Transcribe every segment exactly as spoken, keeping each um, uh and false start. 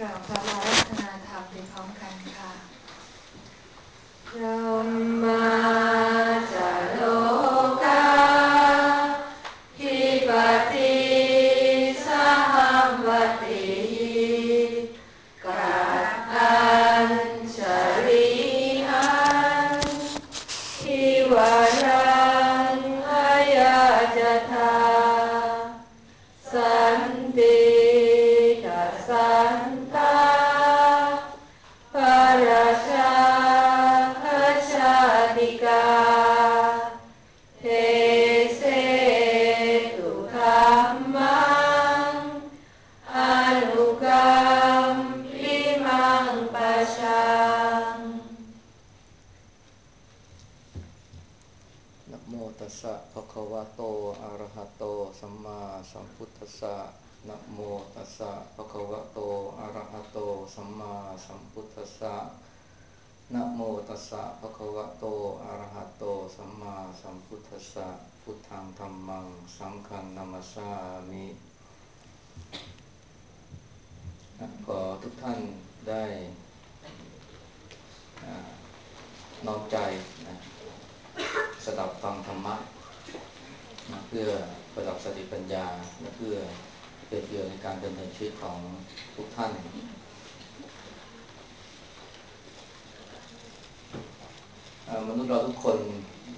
ล่าวพระราชนาธรรมไปพร้อมกันค่ะพระมาจะโลกาทิปติสหัมปติกัตถัญชริหันทิวารังอายาจทาสันติทัสสันตาภราชาคชาติกาเทเสตุธัมมังอนุกัมปิมังปัชชังนะโมตัสสะภะคะวะโตอะระหะโตสัมมาสัมพุทธัสสะนะโมตัสสะภะคะวะโตอะระหะโตสัมมาสัมพุทธัสสะนะโมตัสสะภะคะวะโตอะระหะโตสัมมาสัมพุทธัสสะพุทธังธัมมังสังฆังนะมัสสามิขอทุกท่านได้น้อมใจนะสดับฟังธรรมะนะเพื่อประดับสติปัญญาและเพื่อเป็นประโยชน์ในการดำเนินชีวิตของทุกท่านมนุษย์เราทุกคน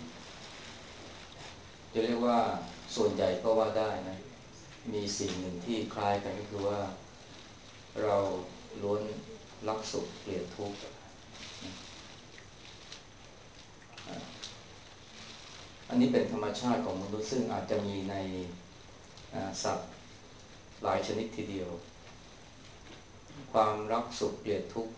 จะเรียกว่าส่วนใหญ่ก็ว่าได้นะมีสิ่งหนึ่งที่คล้ายกันก็คือว่าเราล้วนรักสุขเกลียดทุกข์อันนี้เป็นธรรมชาติของมนุษย์ซึ่งอาจจะมีในสัตว์หลายชนิดทีเดียวความรักสุขเกลียดทุกข์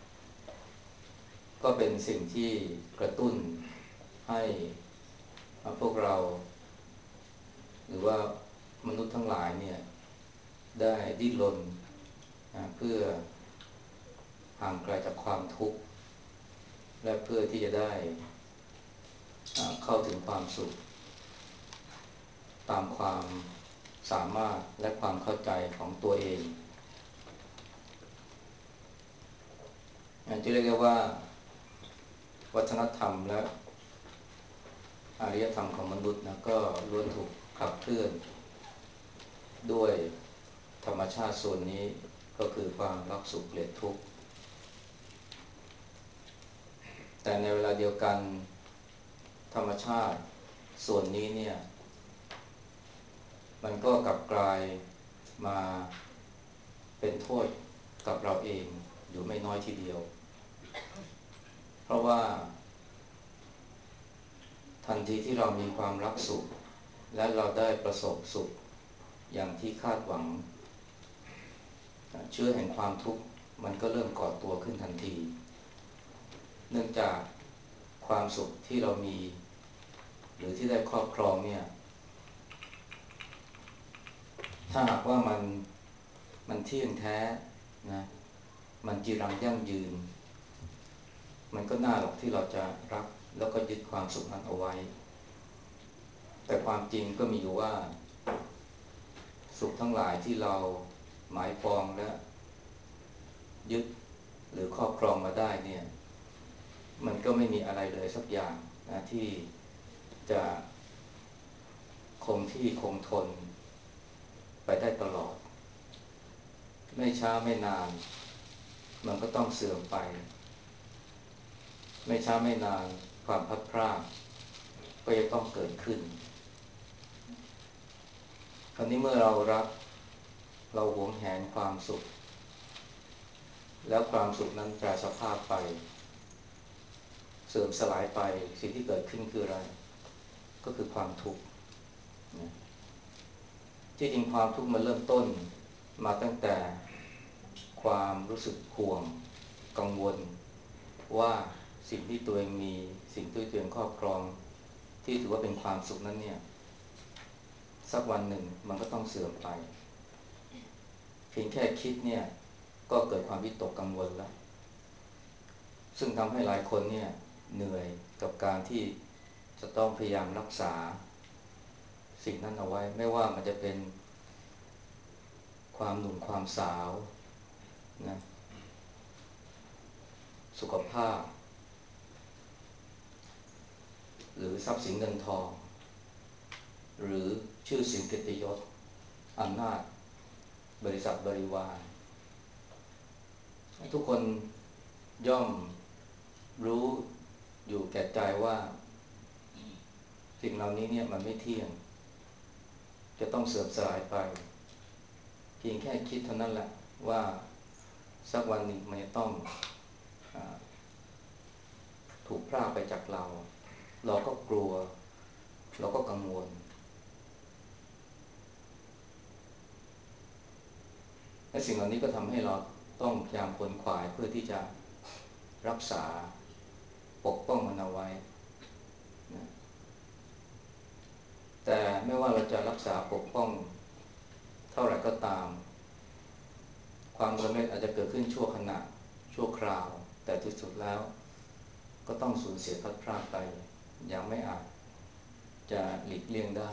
ก็เป็นสิ่งที่กระตุ้นให้พวกเราหรือว่ามนุษย์ทั้งหลายเนี่ยได้ดิ้นรนนะเพื่อห่างไกลจากความทุกข์และเพื่อที่จะได้เข้าถึงความสุขตามความสามารถและความเข้าใจของตัวเองอย่างที่เรียกว่าวัฒนธรรมและอารยธรรมของมนุษย์นะก็ล้วนถูกขับเคลื่อนด้วยธรรมชาติส่วนนี้ก็คือความรักสุขเกลียดทุกข์แต่ในเวลาเดียวกันธรรมชาติส่วนนี้เนี่ยมันก็กลับกลายมาเป็นโทษกับเราเองอยู่ไม่น้อยทีเดียวเพราะว่าทันทีที่เรามีความรักสุขและเราได้ประสบสุขอย่างที่คาดหวังเชื้อแห่งความทุกข์มันก็เริ่มก่อตัวขึ้นทันทีเนื่องจากความสุขที่เรามีหรือที่ได้ครอบครองเนี่ยถ้าหากว่ามันมันเที่ยงแท้นะมันจีรังยั่งยืนมันก็น่าหรอกที่เราจะรักแล้วก็ยึดความสุขนั้นเอาไว้แต่ความจริงก็มีอยู่ว่าสุขทั้งหลายที่เราหมายปองและยึดหรือครอบครองมาได้เนี่ยมันก็ไม่มีอะไรเลยสักอย่างนะที่จะคงที่คงทนไปได้ตลอดไม่ช้าไม่นานมันก็ต้องเสื่อมไปไม่ช้าไม่นานความพัดพรากก็จะต้องเกิดขึ้นคราวนี้เมื่อเรารักเราหวงแหนความสุขแล้วความสุขนั้นแปรสภาพไปเสื่อมสลายไปสิ่งที่เกิดขึ้นคืออะไรก็คือความทุกข์ที่จริงความทุกข์มันเริ่มต้นมาตั้งแต่ความรู้สึกห่วงกังวลว่าสิ่งที่ตัวเองมีสิ่งที่ตัวเองครอบครองที่ถือว่าเป็นความสุขนั้นเนี่ยสักวันหนึ่งมันก็ต้องเสื่อมไปเพียงแค่คิดเนี่ยก็เกิดความวิตกกังวลแล้วซึ่งทำให้หลายคนเนี่ยเหนื่อยกับการที่จะต้องพยายามรักษาสิ่งนั้นเอาไว้ไม่ว่ามันจะเป็นความหนุ่มความสาวนะสุขภาพหรือทรัพย์สินเงินทองหรือชื่อเสียงเกียรติยศอำนาจบริษัทบริวารทุกคนย่อมรู้อยู่แก่ใจว่าสิ่งเหล่านี้เนี่ยมันไม่เที่ยงจะต้องเสื่อมสลายไปเพียงแค่คิดเท่านั้นแหละว่าสักวันหนึ่งมันจะต้องถูกพรากไปจากเราเราก็กลัวเราก็กังวลและสิ่งเหล่านี้ก็ทำให้เราต้องพยายามขวนขวายเพื่อที่จะรักษาปกป้องมันเอาไว้นะแต่ไม่ว่าเราจะรักษาปกป้องเท่าไหร่ก็ตามความสำเร็จอาจจะเกิดขึ้นชั่วขณะชั่วคราวแต่ที่สุดแล้วก็ต้องสูญเสียพัดพรากไปอย่างไม่อาจจะหลีกเลี่ยงได้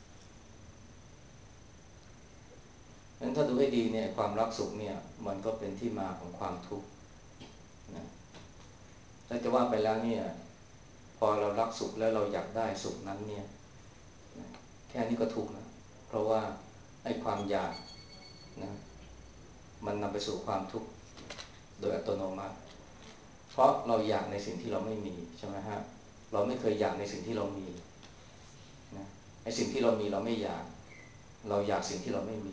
งั้นถ้าดูให้ดีเนี่ยความรักสุขเนี่ยมันก็เป็นที่มาของความทุกข์นะถ้าจะว่าไปแล้วเนี่ยพอเรารักสุขแล้วเราอยากได้สุขนั้นเนี่ยแค่นี้ก็ทุกข์นะเพราะว่าไอ้ความอยากนะมันนำไปสู่ความทุกข์โดยอัตโนมัติเพราะเราอยากในสิ่งที่เราไม่มีใช่ไหมฮะเราไม่เคยอยากในสิ่งที่เรามีนะไอ้สิ่งที่เรามีเราไม่อยากเราอยากสิ่งที่เราไม่มี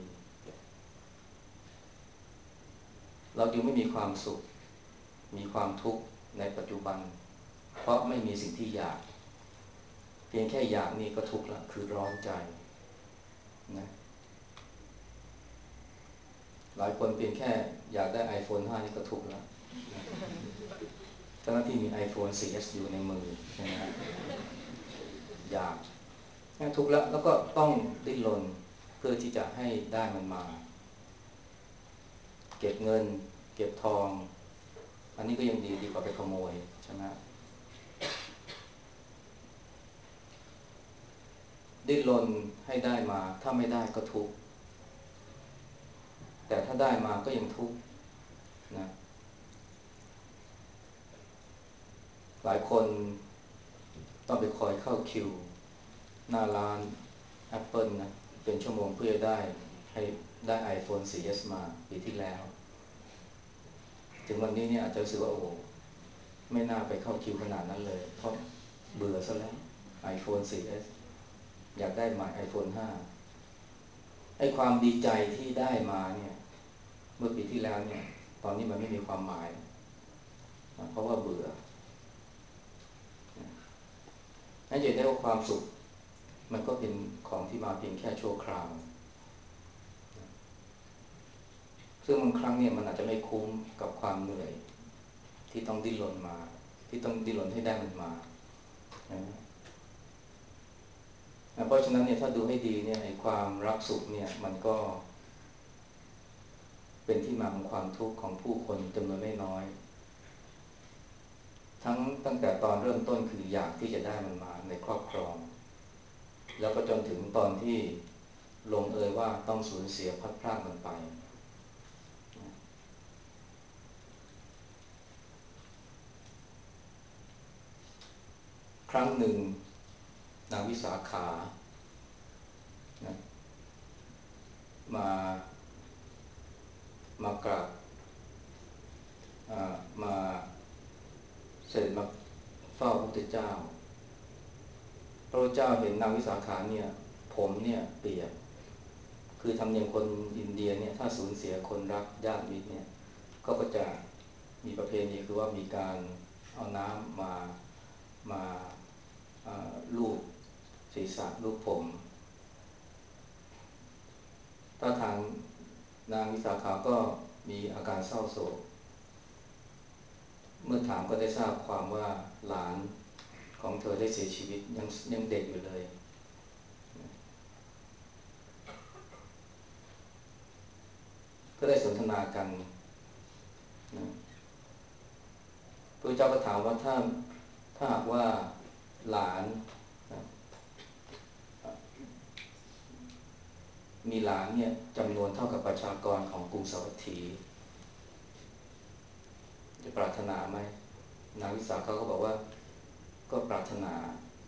เราจึงไม่มีความสุขมีความทุกข์ในปัจจุบันเพราะไม่มีสิ่งที่อยากเพียงแค่อยากนี่ก็ทุกข์ละคือร้อนใจนะหลายคนเพียงแค่อยากได้ ไอโฟน ห้านี่ก็ทุกข์แล้วเจ้าหน้าที่มี ไอโฟน โฟร์ เอส อยู่ในมือใช่ไหมอยากแค่ทุกข์แล้วแล้วก็ต้องดิ้นรนเพื่อที่จะให้ได้มันมาเก็บเงินเก็บทองอันนี้ก็ยังดีดีกว่าไปขโมยใช่ไหมดิ้นรนให้ได้มาถ้าไม่ได้ก็ทุกข์แต่ถ้าได้มาก็ยังทุกข์นะหลายคนต้องไปคอยเข้าคิวหน้าร้าน Apple นะเป็นชั่วโมงเพื่อได้ให้ได้ ไอโฟน โฟร์ เอส มาปีที่แล้วถึงวันนี้เนี่ยอาจจะรู้สึกว่าโอ้ไม่น่าไปเข้าคิวขนาดนั้นเลยเพราะเบื่อซะแล้ว ไอโฟน โฟร์ เอส อยากได้ใหม่ ไอโฟน ห้าไอ้ความดีใจที่ได้มาเนี่ยเมื่อปีที่แล้วเนี่ยตอนนี้มันไม่มีความหมายเพราะว่าเบื่อนั่นจะได้ว่าความสุขมันก็เป็นของที่มาเพียงแค่ชั่วคราวซึ่งบางครั้งเนี่ยมันอาจจะไม่คุ้มกับความเหนื่อยที่ต้องดิ้นรนมาที่ต้องดิ้นรนให้ได้มันมาเพราะฉะนั้นเนี่ยถ้าดูให้ดีเนี่ยไอ้ความรักสุขเนี่ยมันก็เป็นที่มาของความทุกข์ของผู้คนจำนวนไม่น้อยทั้งตั้งแต่ตอนเริ่มต้นคืออยากที่จะได้มันมาในครอบครองแล้วก็จนถึงตอนที่ลงเอยว่าต้องสูญเสียพัดพรากมันไปครั้งหนึ่งนางวิสาขานะมามากราบมาเสด็จมาเฝ้าพระพุทธเจ้าพระพุทธเจ้าเห็นนางวิสาขาเนี่ยผมเนี่ยเปียกคือทำเนียมคนอินเดียเนี่ยถ้าสูญเสียคนรักญาติมิตรเนี่ยก็ก็จะมีประเพณีคือว่ามีการเอาน้ำมามาลูบศีรษะลูบผมถ้าทางนางวิสาขาก็มีอาการเศร้าโศกเมื่อถามก็ได้ทราบความว่าหลานของเธอได้เสียชีวิตยังยังเด็กอยู่เลยก็ได้สนทนากันนะพระเจ้าก็ถามว่าถ้าถ้าหากว่าหลานนะมีหลานเนี่ยจำนวนเท่ากับประชากรของกรุงสาวัตถีจะปรารถนาไหมนางวิสาเขาก็บอกว่าก็ปรารถนา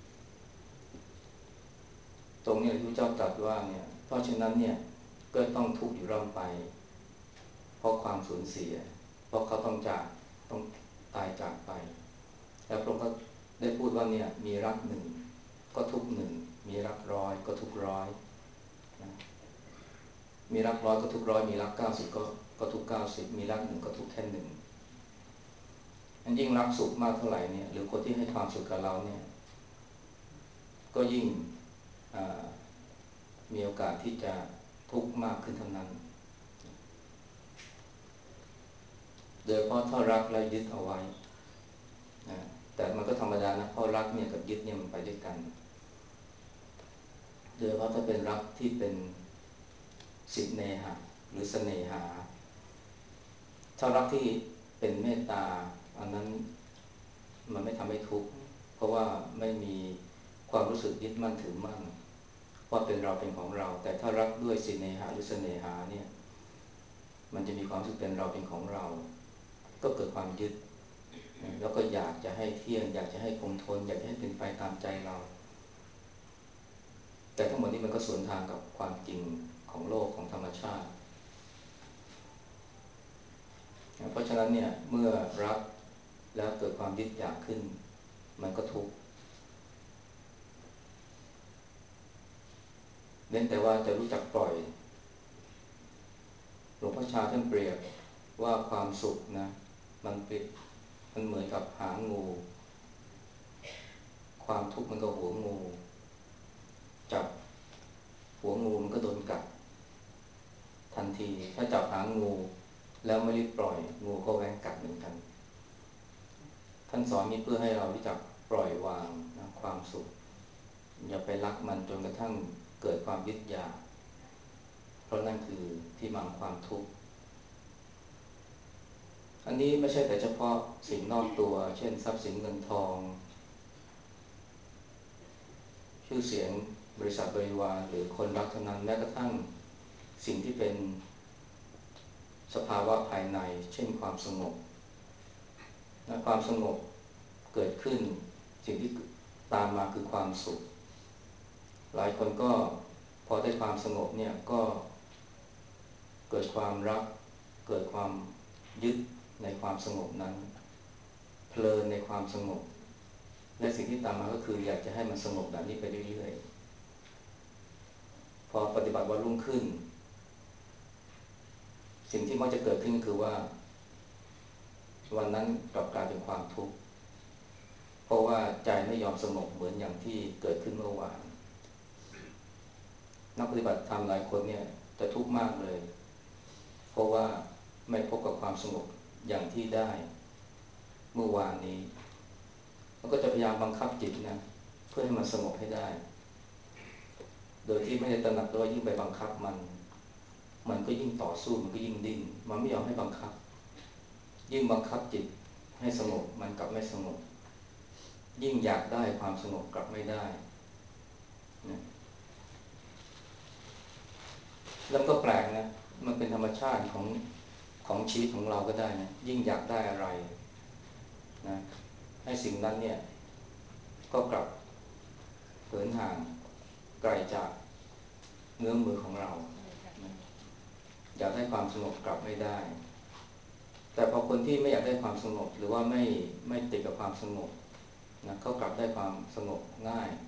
ตรงนี้พระเจ้าตรัสว่าเนี่ยเพราะฉะนั้นเนี่ยก็ต้องทุกข์อยู่ร่ำไปเพราะความสูญเสียเพราะเขาต้องจากต้องตายจากไปแล้วพระองค์ก็ได้พูดว่าเนี่ยมีรักหนึ่งก็ทุกหนึ่งมีรักร้อยก็ทุกร้อยนะมีรักร้อยก็ทุกร้อยมีรักเก้าสิบก็ก็ทุกเก้าสิบมีรักหนึ่งก็ทุกแค่หนึ่งอันยิ่งรักสุขมากเท่าไหร่เนี่ยหรือคนที่ให้ความสุขกับเราเนี่ยก็ยิ่งมีโอกาสที่จะทุกข์มากขึ้นเท่านั้นโดยเพราะถ้ารักแล้วยึดเอาไว้นะแต่มันก็ธรรมดานะเพราะรักเนี่ยกับยึดเนี่ยมันไปด้วยกันโดยเพราะถ้าเป็นรักที่เป็นสิเนหะหรือเสน่หาถ้ารักที่เป็นเมตตาอันนั้นมันไม่ทำให้ทุกข์เพราะว่าไม่มีความรู้สึกยึดมั่นถือมั่นว่าเป็นเราเป็นของเราแต่ถ้ารักด้วยสิเนหะหรือเสน่หาเนี่ยมันจะมีความรู้สึกเป็นเราเป็นของเราก็เกิดความยึดแล้วก็อยากจะให้เที่ยงอยากจะให้คงทนอยากจะให้เป็นไปตามใจเราแต่ทั้งหมดนี้มันก็สวนทางกับความจริงของโลกของธรรมชาติเพราะฉะนั้นเนี่ยเมื่อรักแล้วเกิดความยึดอยากขึ้นมันก็ทุกข์เน้นแต่ว่าจะรู้จักปล่อยหลวงพ่อชาท่านเปรียบว่าความสุขนะมันเป็นมันเหมือนกับหางงูความทุกข์มันก็หัวงูจับหัวงูมันก็โดนกัดทันทีถ้าจับหางงูแล้วไม่รีบปล่อยงูก็แว้งกัดเหมือนกันท่านสอนนี้เพื่อให้เรารู้จักปล่อยวางนะความสุขอย่าไปรักมันจนกระทั่งเกิดความยึดอยากเพราะนั่นคือที่มาของความทุกข์อันนี้ไม่ใช่แต่เฉพาะสิ่งนอกตัวเช่นทรัพย์สินเงินทองชื่อเสียงบริษัทบริวารหรือคนรักเท่านั้นแม้กระทั่งสิ่งที่เป็นสภาวะภายในเช่นความสงบนะความสงบเกิดขึ้นสิ่งที่ตามมาคือความสุขหลายคนก็พอได้ความสงบเนี่ยก็เกิดความรักเกิดความยึดในความสงบนั้นเพลินในความสงบและสิ่งที่ตามมาก็คืออยากจะให้มันสงบแบบนี้ไปเรื่อยๆพอปฏิบัติวันรุ่งขึ้นสิ่งที่มักจะเกิดขึ้นคือว่าวันนั้นกลับกลายเป็นความทุกข์เพราะว่าใจไม่ยอมสงบเหมือนอย่างที่เกิดขึ้นเมื่อวานนักปฏิบัติธรรมหลายคนเนี่ยจะทุกข์มากเลยเพราะว่าไม่พบกับความสงบอย่างที่ได้เมื่อวานนี้แล้วก็จะพยายามบังคับจิตนะเพื่อให้มันสงบให้ได้โดยที่ไม่ได้ตระหนักว่ายิ่งไปบังคับมันมันก็ยิ่งต่อสู้มันก็ยิ่งดิ้นมันไม่ยอมให้บังคับยิ่งบังคับจิตให้สงบมันกลับไม่สงบยิ่งอยากได้ความสงบกลับไม่ได้นะแล้วก็แปลกนะมันเป็นธรรมชาติของของชีวิตของเราก็ได้นะยิ่งอยากได้อะไรนะให้สิ่งนั้นเนี่ยก็กลับเหินห่างไกลจากเงื้อมมือของเรานะอยากได้ความสงบกลับไม่ได้แต่พอคนที่ไม่อยากได้ความสงบหรือว่าไม่ไม่ติดกับความสงบนะเขากลับได้ความสงบง่าย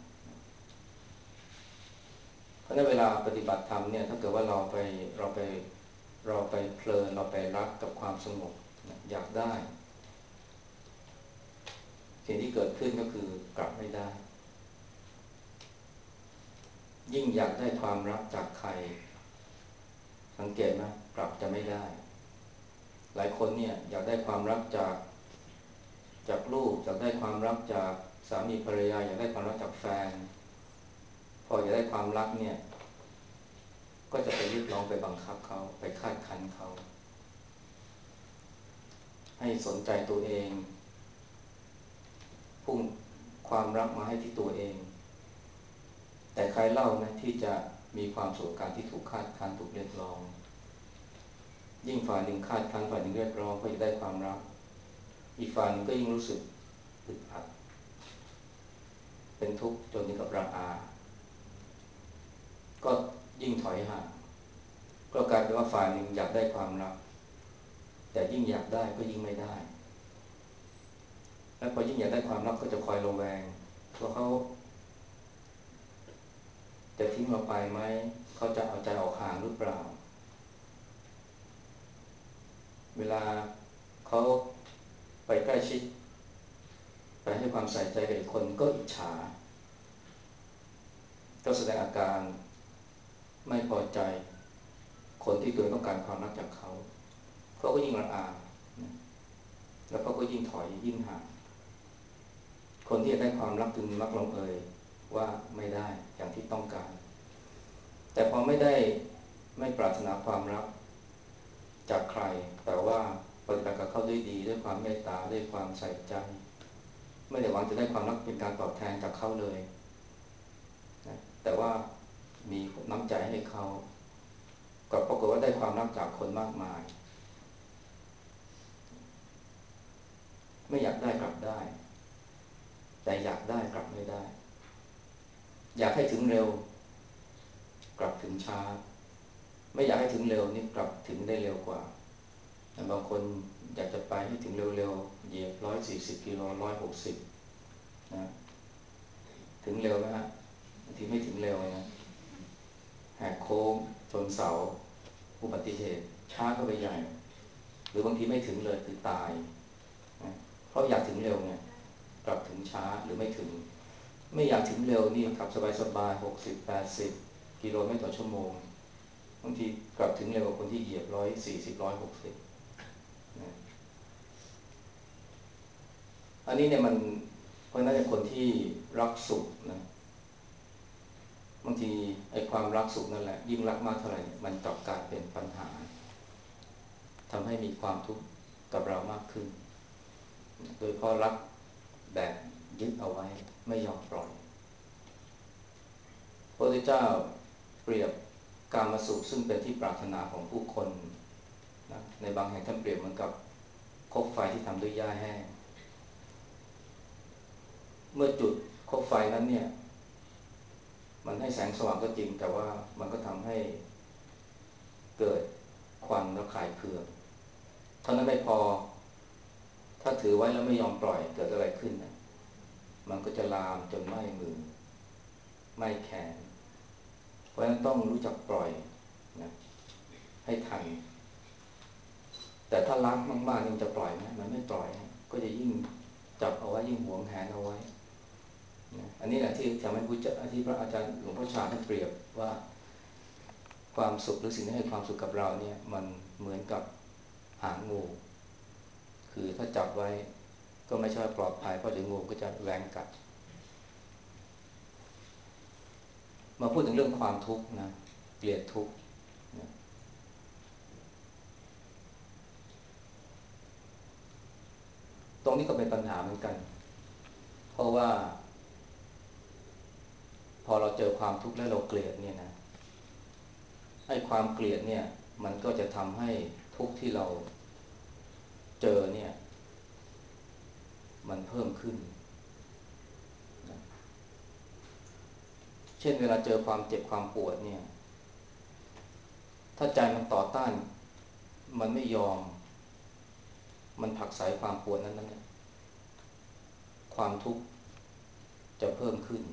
เพราะในเวลาปฏิบัติธรรมเนี่ยถ้าเกิดว่าเราไปเราไปเราไปเพลินเราไปรักกับความสงบนะอยากได้สิ่งที่เกิดขึ้นก็คือกลับไม่ได้ยิ่งอยากได้ความรักจากใครสังเกตไหมกลับจะไม่ได้หลายคนเนี่ยอยากได้ความรักจากจากลูกอยากได้ความรักจากสามีภรรยาอยากได้ความรักจากแฟนพออยากได้ความรักเนี่ยก็จะไปเรียกร้องไปบังคับเขาไปคาดคั้นเขาให้สนใจตัวเองพุ่งความรักมาให้ที่ตัวเองแต่ใครเล่านะที่จะมีความสุขการที่ถูกคาดคั้นถูกเรียกร้องยิ่งฝ่ายหนึ่งคาดคั้นฝ่ายหนึ่งเรียกร้องก็จะได้ความรักอีกฝ่ายนึงก็ยิ่งรู้สึกอึดอัดเป็นทุกข์จนถึงกับระอาก็ยิ่งถอยห่างก็กลายเป็นว่าฝ่ายหนึ่งอยากได้ความรักแต่ยิ่งอยากได้ก็ยิ่งไม่ได้และพอยิ่งอยากได้ความรักก็จะคอยระแวงว่าเขาจะทิ้งเราไปไหมเขาจะเอาใจออกห่างหรือเปล่าเวลาเขาไปใกล้ชิดไปให้ความใส่ใจกับอีกคนก็อิจฉาก็แสดงอาการไม่พอใจคนที่ตัวต้องการความรักจากเขาเขาก็ยิ่งระอาแล้วเขาก็ยิ่งถอยยิ่งห่างคนที่ได้ความรักจึงมักลงเอยว่าไม่ได้อย่างที่ต้องการแต่พอไม่ได้ไม่ปรารถนาความรักจากใครแต่ว่าปฏิบัติกับเขาด้วยดีด้วยความเมตตาด้วยความใส่ใจไม่ได้หวังจะได้ความรักเป็นการตอบแทนจากเขาเลยนะแต่ว่ามีน้ำใจให้เขาก็ปรากฏว่าได้ความรักจากคนมากมายไม่อยากได้กลับได้แต่อยากได้กลับไม่ได้อยากให้ถึงเร็วกลับถึงช้าไม่อยากให้ถึงเร็วนี่กลับถึงได้เร็วกว่าบางคนอยากจะไปให้ถึงเร็วๆเหยียบร้อยสี่สิบกิโลร้อยหกสิบนะถึงเร็วไหมฮะบางทีไม่ถึงเร็วนะแหกโค้งชนเสาอุบัติเหตุช้าก็ไปใหญ่หรือบางทีไม่ถึงเลยคือตายนะเพราะอยากถึงเร็วไงกลับถึงช้าหรือไม่ถึงไม่อยากถึงเร็วนี่ขับสบายๆหกสิบแปดสิบกิโลเมตรต่อชั่วโมงบางทีกลับถึงเร็วกว่าคนที่เหยียบร้อยสี่สิบร้อยหกสิบนะอันนี้เนี่ยมันเพราะนั่นเป็นคนที่รักสุขนะบางทีไอ้ความรักสุขนั่นแหละยิ่งรักมากเท่าไหร่มันกลับกลายเป็นปัญหาทำให้มีความทุกข์กับเรามากขึ้นโดยเพราะรักแบบยึดเอาไว้ไม่ยอมปล่อยพระพุทธเจ้าเปรียบกามสุขซึ่งเป็นที่ปรารถนาของผู้คนนะในบางแห่งท่านเปรียบเหมือนกับคบไฟที่ทำด้วยหญ้าแห้งเมื่อจุดคบไฟนั้นเนี่ยมันให้แสงสว่างก็จริงแต่ว่ามันก็ทำให้เกิดควันระคายเคืองเท่านั้นไม่พอถ้าถือไว้แล้วไม่ยอมปล่อยเกิดอะไรขึ้นนะมันก็จะลามจนไหม้มือไหม้แขนเพราะฉะนั้นต้องรู้จักปล่อยนะให้ทันแต่ถ้ารักมากๆนี่จะปล่อยไหมมันไม่ปล่อยก็จะยิ่งจับเอาไว้ยิ่งหวงแหนเอาไว้นะอันนี้แหละที่ทำให้พุทธที่พระอาจารย์หลวงพ่อชาท่านเปรียบว่าความสุขหรือสิ่งที่ให้ความสุขกับเราเนี่ยมันเหมือนกับหางงูคือถ้าจับไว้ก็ไม่ใช่ปลอดภัยเพราะเดี๋ยวงูก็จะแหวงกัดมาพูดถึงเรื่องความทุกข์นะเกลียดทุกข์นะตรงนี้ก็เป็นปัญหาเหมือนกันเพราะว่าพอเราเจอความทุกข์แล้วเราเกลียดเนี่ยนะไอ้ความเกลียดเนี่ยมันก็จะทำให้ทุกข์ที่เราเจอเนี่ยมันเพิ่มขึ้นนะเช่นเวลาเจอความเจ็บความปวดเนี่ยถ้าใจมันต่อต้านมันไม่ยอมมันผลักไสความปวดนั้นนั้นเนี่ยความทุกข์จะเพิ่มขึ้น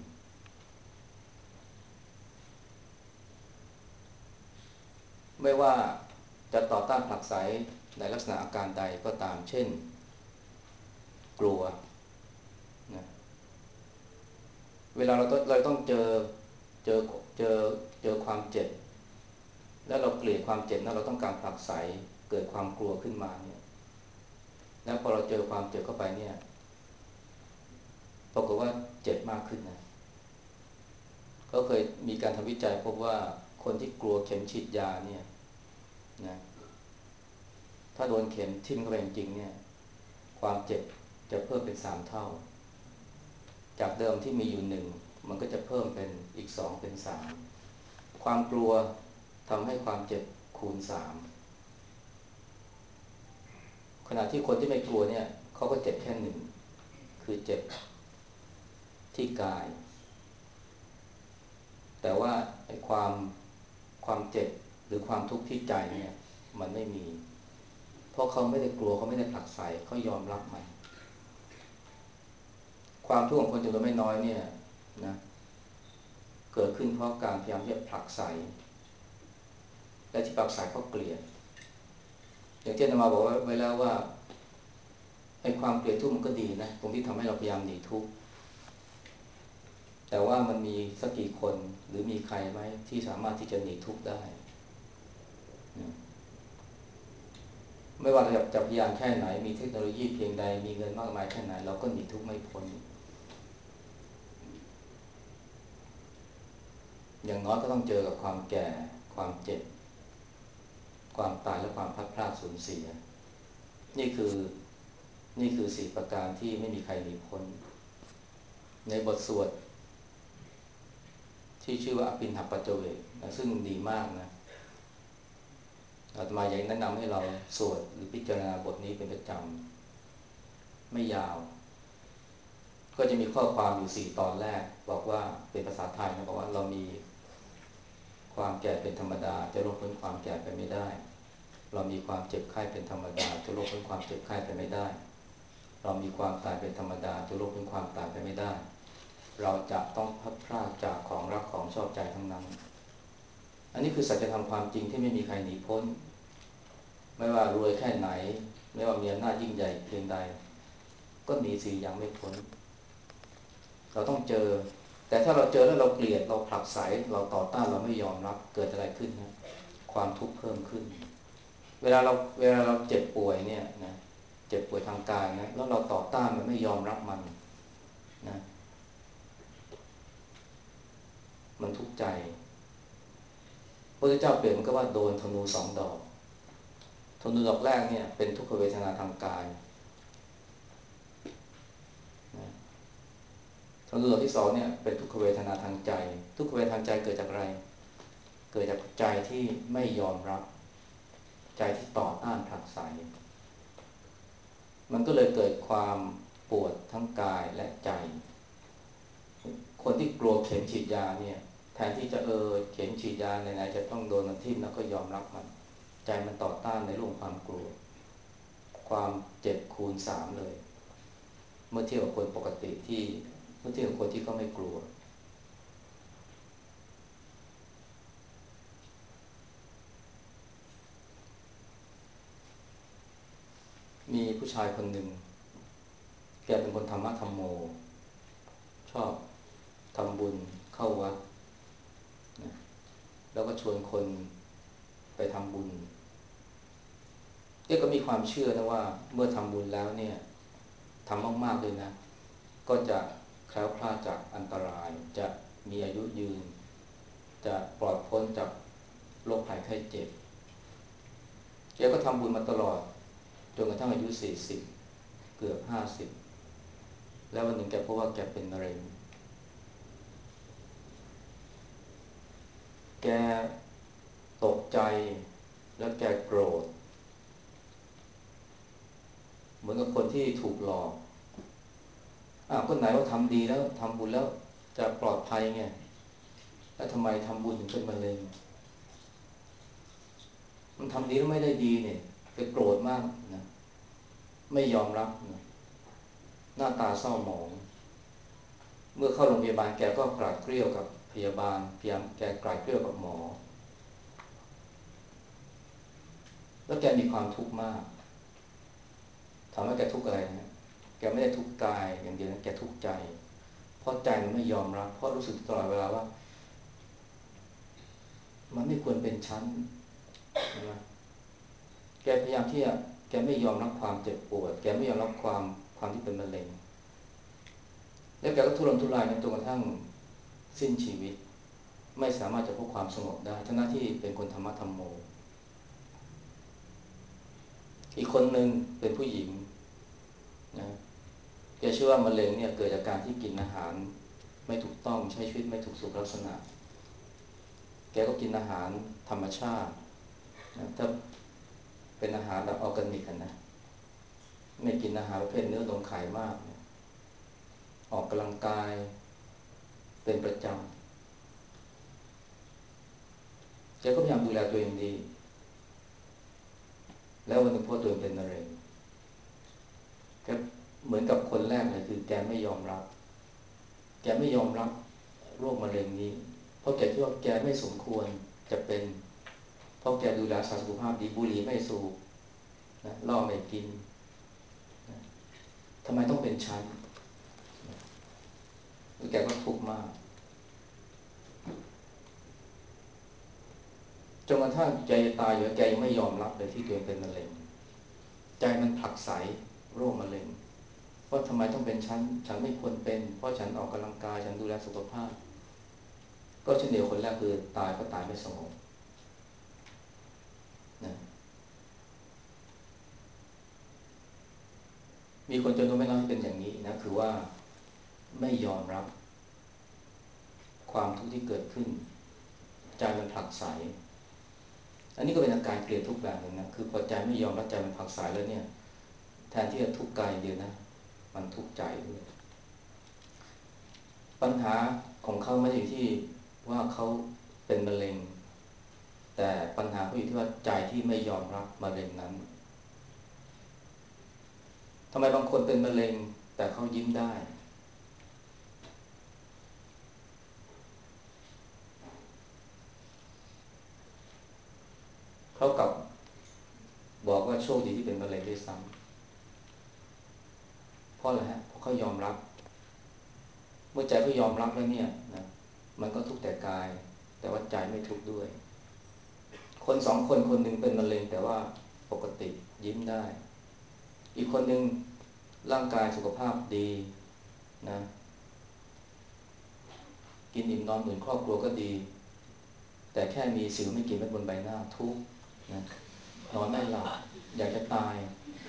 ไม่ว่าจะต่อต้านผลักไสในลักษณะอาการใดก็ตามเช่นกลัวนะเวลาเราต้องเราต้องเจอเจอเจอเจอความเจ็บแล้วเราเกลียดความเจ็บนั้นเราต้องการผลักไสเกิดความกลัวขึ้นมาเนี่ยแล้วพอเราเจอความเจ็บเข้าไปเนี่ยปรากฏว่าเจ็บมากขึ้นนะก็เคยมีการทำวิจัยพบว่าคนที่กลัวเข็มฉีดยาเนี่ยนะถ้าโดนเข็มทิ่มเข้าไปจริงๆเนี่ยความเจ็บจะเพิ่มเป็นสามเท่าจากเดิมที่มีอยู่หนึ่งมันก็จะเพิ่มเป็นอีกสองเป็นสามความกลัวทำให้ความเจ็บคูณสามขณะที่คนที่ไม่กลัวเนี่ยเขาก็เจ็บแค่หนึ่งคือเจ็บที่กายแต่ว่าไอ้ความความเจ็บหรือความทุกข์ที่ใจเนี่ยมันไม่มีเพราะเขาไม่ได้กลัวเขาไม่ได้ผลักไสเขายอมรับมันความทุกข์ของคนจำนวนไม่น้อยเนี่ยนะเกิดขึ้นเพราะการพยายามที่จะผลักไสและที่ผลักไสเขาเกลียดอย่างที่อาตมาบอกไว้แล้วว่าไอ้ความเกลียดทุกข์มันก็ดีนะตรงที่ทำให้เราพยายามหนีทุกข์แต่ว่ามันมีสักกี่คนหรือมีใครไหมที่สามารถที่จะหนีทุกข์ได้ไม่ว่าเราจะพยายามแค่ไหนมีเทคโนโลยีเพียงใดมีเงินมากมายแค่ไหนเราก็หนีทุกข์ไม่พ้นอย่างน้อยก็ต้องเจอกับความแก่ความเจ็บความตายและความพลัดพรากสูญเสียนี่คือนี่คือสี่ประการที่ไม่มีใครหนีพ้นในบทสวดที่ชื่อว่าอภินหปัจจเวกนะซึ่งดีมากนะอาตมาอยากแนะนำให้เราสวดหรือพิจารณาบทนี้เป็นประจำไม่ยาวก็จะมีข้อความอยู่สี่ตอนแรกบอกว่าเป็นภาษาไทยนะบอกว่าเรามีความแก่เป็นธรรมดาจะล่วงพ้นความแก่ไปไม่ได้เรามีความเจ็บไข้เป็นธรรมดาจะล่วงพ้นความเจ็บไข้ไปไม่ได้เรามีความตายเป็นธรรมดาจะล่วงพ้นความตายไปไม่ได้เราจะต้องพลัดพรากจากของรักของชอบใจทั้งนั้นอันนี้คือสัจธรรมความจริงที่ไม่มีใครหนีพ้นไม่ว่ารวยแค่ไหนไม่ว่ามีอำนาจยิ่งใหญ่เพียงใดก็หนีสี่อย่างไม่พ้นเราต้องเจอแต่ถ้าเราเจอแล้วเราเกลียดเราผลักไสเราต่อต้านเราไม่ยอมรับเกิดอะไรขึ้นนะความทุกข์เพิ่มขึ้นเวลาเราเวลาเราเจ็บป่วยเนี่ยนะเจ็บป่วยทางกายนะแล้วเราต่อต้านมันไม่ยอมรับมันนะมันทุกข์ใจพระพุทธเจ้าเปรียบมันก็ว่าโดนธนูสองดอกธนูดอกแรกเนี่ยเป็นทุกขเวทนาทางกายนะธนูดอกที่สองเนี่ยเป็นทุกขเวทนาทางใจทุกขเวทนาทางใจเกิดจากอะไรเกิดจากใจที่ไม่ยอมรับใจที่ต่อต้านผลักไสมันก็เลยเกิดความปวดทั้งกายและใจคนที่กลัวเข็มฉีดยาเนี่ยแทนที่จะเออเข็มฉีดยาไหนๆจะต้องโดนมันทิ่มแล้วก็ยอมรับมันใจมันต่อต้านในเรื่องความกลัวความเจ็บคูณสามเลยเมื่อเทียบกับคนปกติที่เมื่อเทียบกับคนที่เขาไม่กลัวมีผู้ชายคนหนึ่งแกเป็นคนธรรมะธรรมโมชอบทำบุญเข้าวัดนะแล้วก็ชวนคนไปทำบุญแกก็มีความเชื่อนะว่าเมื่อทำบุญแล้วเนี่ยทำมากๆเลยนะก็จะแคล้วคลาดจากอันตรายจะมีอายุยืนจะปลอดพ้นจากโรคภัยไข้เจ็บแกก็ทำบุญมาตลอดจนกระทั่งอายุสี่สิบเกือบห้าสิบแล้ววันหนึ่งแกพบว่าแกเป็นมะเร็งแกตกใจแล้วแกโกรธเหมือนกับคนที่ถูกหลอกอ้าวคนไหนว่าทำดีแล้วทำบุญแล้วจะปลอดภัยไงแล้วทำไมทำบุญถึงเป็นมะเร็งมันทำดีแล้วไม่ได้ดีเนี่ยแกโกรธมากนะไม่ยอมรับนะหน้าตาเศร้าหมองเมื่อเข้าโรงพยาบาลแกก็กราดเกรี้ยวกับพยาบาลพยายามแกกราดเกรี้ยวกับหมอแล้วแกมีความทุกข์มากถามว่าแกทุกข์อะไรนะแกไม่ได้ทุกข์กายอย่างเดียวนะแกทุกข์ใจเพราะใจมันไม่ยอมรับเพราะรู้สึกตลอดเวลาว่ามันไม่ควรเป็นชั้นนะแกพยายามที่จะแกไม่ยอมรับความเจ็บปวดแกไม่ยอมรับความความที่เป็นมะเร็งแล้วแกก็ทุรนทุรายจนกระทั่งสิ้นชีวิตไม่สามารถจะพบความสงบได้ทั้งที่เป็นคนธรรมะธรรมโมอีกคนหนึ่งเป็นผู้หญิงนะแกเชื่อว่ามะเร็งเนี่ยเกิดจากการที่กินอาหารไม่ถูกต้องใช้ชีวิตไม่ถูกสุขลักษณะแกก็กินอาหารธรรมชาตินะถ้าเป็นอาหารแบบออร์แกนิกนะไม่กินอาหารประเภทเนื้อนมไข่มากออกกำลังกายเป็นประจำแกก็พยายามดูแลตัวเองดีแล้ววันหนึ่งพอตัวเองเป็นมะเร็งแกเหมือนกับคนแรกเลยคือแกไม่ยอมรับแกไม่ยอมรับโรคมะเร็งนี้เพราะแกคิดว่าแกไม่สมควรจะเป็นเพราะแกดูแลสุขภาพดีบุหรี่ไม่สูบนะเหล้าไม่กินนะทำไมต้องเป็นฉันแล้วแกก็ทุกข์มากจนกระทั่งใจตายอยู่แกยังไม่ยอมรับเลยที่ตัวเองเป็นมะเร็งใจมันผลักไสโรคมะเร็งว่าทำไมต้องเป็นฉันฉันไม่ควรเป็นเพราะฉันออกกำลังกายฉันดูแลสุขภาพก็เช่นเดียวคนแรกคือตายก็ตายไม่สงบนะมีคนจำนวนไม่น้อยที่เป็นอย่างนี้นะคือว่าไม่ยอมรับความทุกข์ที่เกิดขึ้นใจมันผลักไสอันนี้ก็เป็นอาการเกลียดทุกข์แบบหนึ่งนะคือพอใจไม่ยอมรับใจมันผลักไสแล้วเนี่ยแทนที่จะทุกข์กายเดียวนะมันทุกข์ใจด้วยปัญหาของเขาไม่ได้อยู่ที่ว่าเขาเป็นมะเร็งแต่ปัญหาก็อยู่ที่ว่าใจที่ไม่ยอมรับมะเร็งนั้นทำไมบางคนเป็นมะเร็งแต่เขายิ้มได้เขากลับบอกว่าโชคดีที่เป็นมะเร็งด้วยซ้ำเพราะอะไรฮะเพราะเขายอมรับเมื่อใจเขายอมรับแล้วเนี่ยนะมันก็ทุกข์แต่กายแต่ว่าใจไม่ทุกข์ด้วยคนสองคนคนหนึ่งเป็นมะเร็งแต่ว่าปกติยิ้มได้อีกคนหนึ่งร่างกายสุขภาพดีนะกินอิ่มนอนเหมือนครอบครัวก็ดีแต่แค่มีสิวไม่กี่เม็ดบนใบหน้าทุกข์นะนอนไม่หลับอยากจะตาย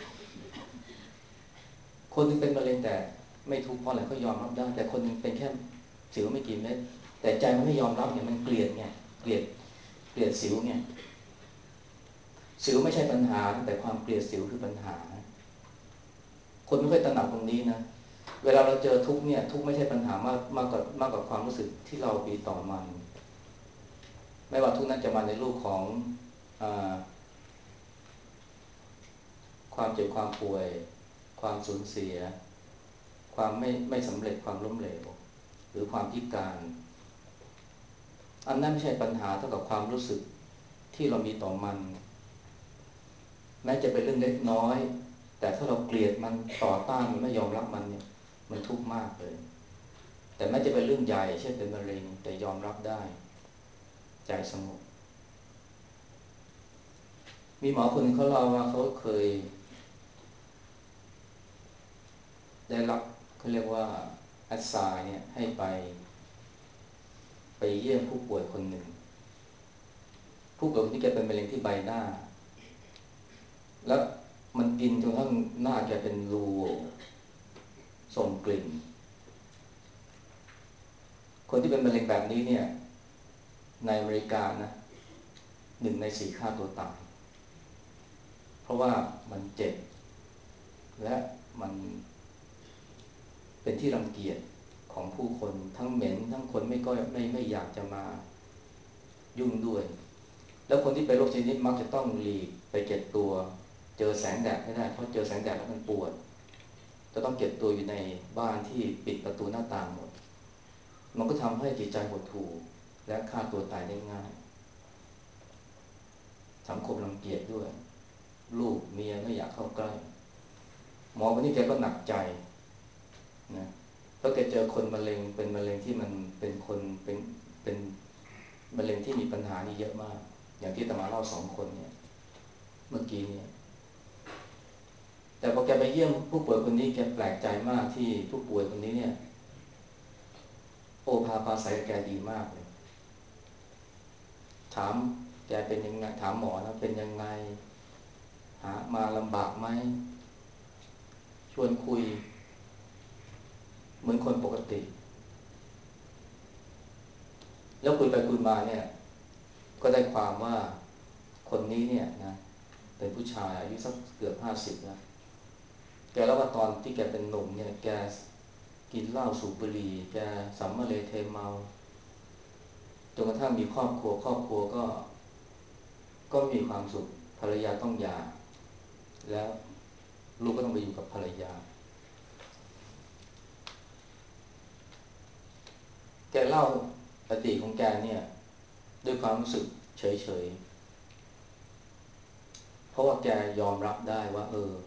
คนหนึ่งเป็นมะเร็งแต่ไม่ทุกข์เพราะอะไรเขายอมรับได้แต่คนหนึ่งเป็นแค่สิวไม่กี่เม็ดแต่ใจมันไม่ยอมรับเนี่ยมันเกลียดไงเกลียดเกลียดสิวไงสิวไม่ใช่ปัญหาแต่ความเกลียดสิวคือปัญหาคนไม่ค่อยตระหนักตรงนี้นะเวลาเราเจอทุกข์เนี่ยทุกข์ไม่ใช่ปัญหามากมากกว่ามากกว่าความรู้สึกที่เรามีต่อมันไม่ว่าทุกข์นั้นจะมาในรูปของอ่าความเจ็บความป่วยความสูญเสียความไม่ไม่สำเร็จความล้มเหลวหรือความพิการอันนั้นไม่ใช่ปัญหาเท่ากับความรู้สึกที่เรามีต่อมันแม้จะเป็นเรื่องเล็กน้อยแต่ถ้าเราเกลียดมันต่อต้านมันไม่ยอมรับมันเนี่ยมันทุกข์มากเลยแต่แม้จะเป็นเรื่องใหญ่เช่นเป็นมะเร็งแต่ยอมรับได้ใจสงบมีหมอคนนึงเขาเล่าว่าเขาเคยได้รับเขาเรียกว่าแอสไซน์เนี่ยให้ไปไปเยี่ยมผู้ป่วยคนหนึ่งผู้ป่วยคนนี้แกเป็นมะเร็งที่ใบหน้าแล้วมันกินจนทั้งหน้าแกเป็นรูส่งกลิ่นคนที่เป็นมะเร็งแบบนี้เนี่ยในอเมริกานะหนึ่งในสี่ฆ่าตัวตายเพราะว่ามันเจ็บและมันเป็นที่รังเกียจของผู้คนทั้งเหม็นทั้งคนไม่ก็ไม่ไม่อยากจะมายุ่งด้วยแล้วคนที่เป็นโรคชนิดนี้มักจะต้องหลีกไปเก็บตัวเจอแสงแดดไม่ได้เพราะเจอแสงแดดแล้วมันปวดจะต้องเก็บตัวอยู่ในบ้านที่ปิดประตูหน้าต่างหมดมันก็ทำให้จิตใจหดหู่และฆ่าตัวตายได้ง่ายสังคมรังเกียจด้วยลูกเมียไม่อยากเข้าใกล้หมอคนนี้แกก็หนักใจนะเพราะแกเจอคนมะเร็งเป็นมะเร็งที่มันเป็นคนเป็นเป็นมะเร็งที่มีปัญหานี่เยอะมากอย่างที่อาตมาเล่าสองคนเนี่ยเมื่อกี้เนี่ยแต่พอแกไปเยี่ยมผู้ป่วยคนนี้แกแปลกใจมากที่ผู้ป่วยคนนี้เนี่ยโอภาปาศัยแกดีมากเลยถามแกเป็นยังไงถามหมอนะเป็นยังไงหามาลำบากไหมชวนคุยเหมือนคนปกติแล้วคุยไปคุยมาเนี่ยก็ได้ความว่าคนนี้เนี่ยนะเป็นผู้ชายอายุสักเกือบห้าสิบแล้วแกเล่าว่าตอนที่แกเป็นหนุ่มเนี่ยแกกินเหล้าสูบบุหรี่แกสัมมาเลเทเมาจนกระทั่งมีครอบครัวครอบครัวก็ก็มีความสุขภรรยาต้องหย่าแล้วลูกก็ต้องไปอยู่กับภรรยาแกเล่าอดีตของแกเนี่ยด้วยความรู้สึกเฉยๆเพราะว่าแกยอมรับได้ว่าเออ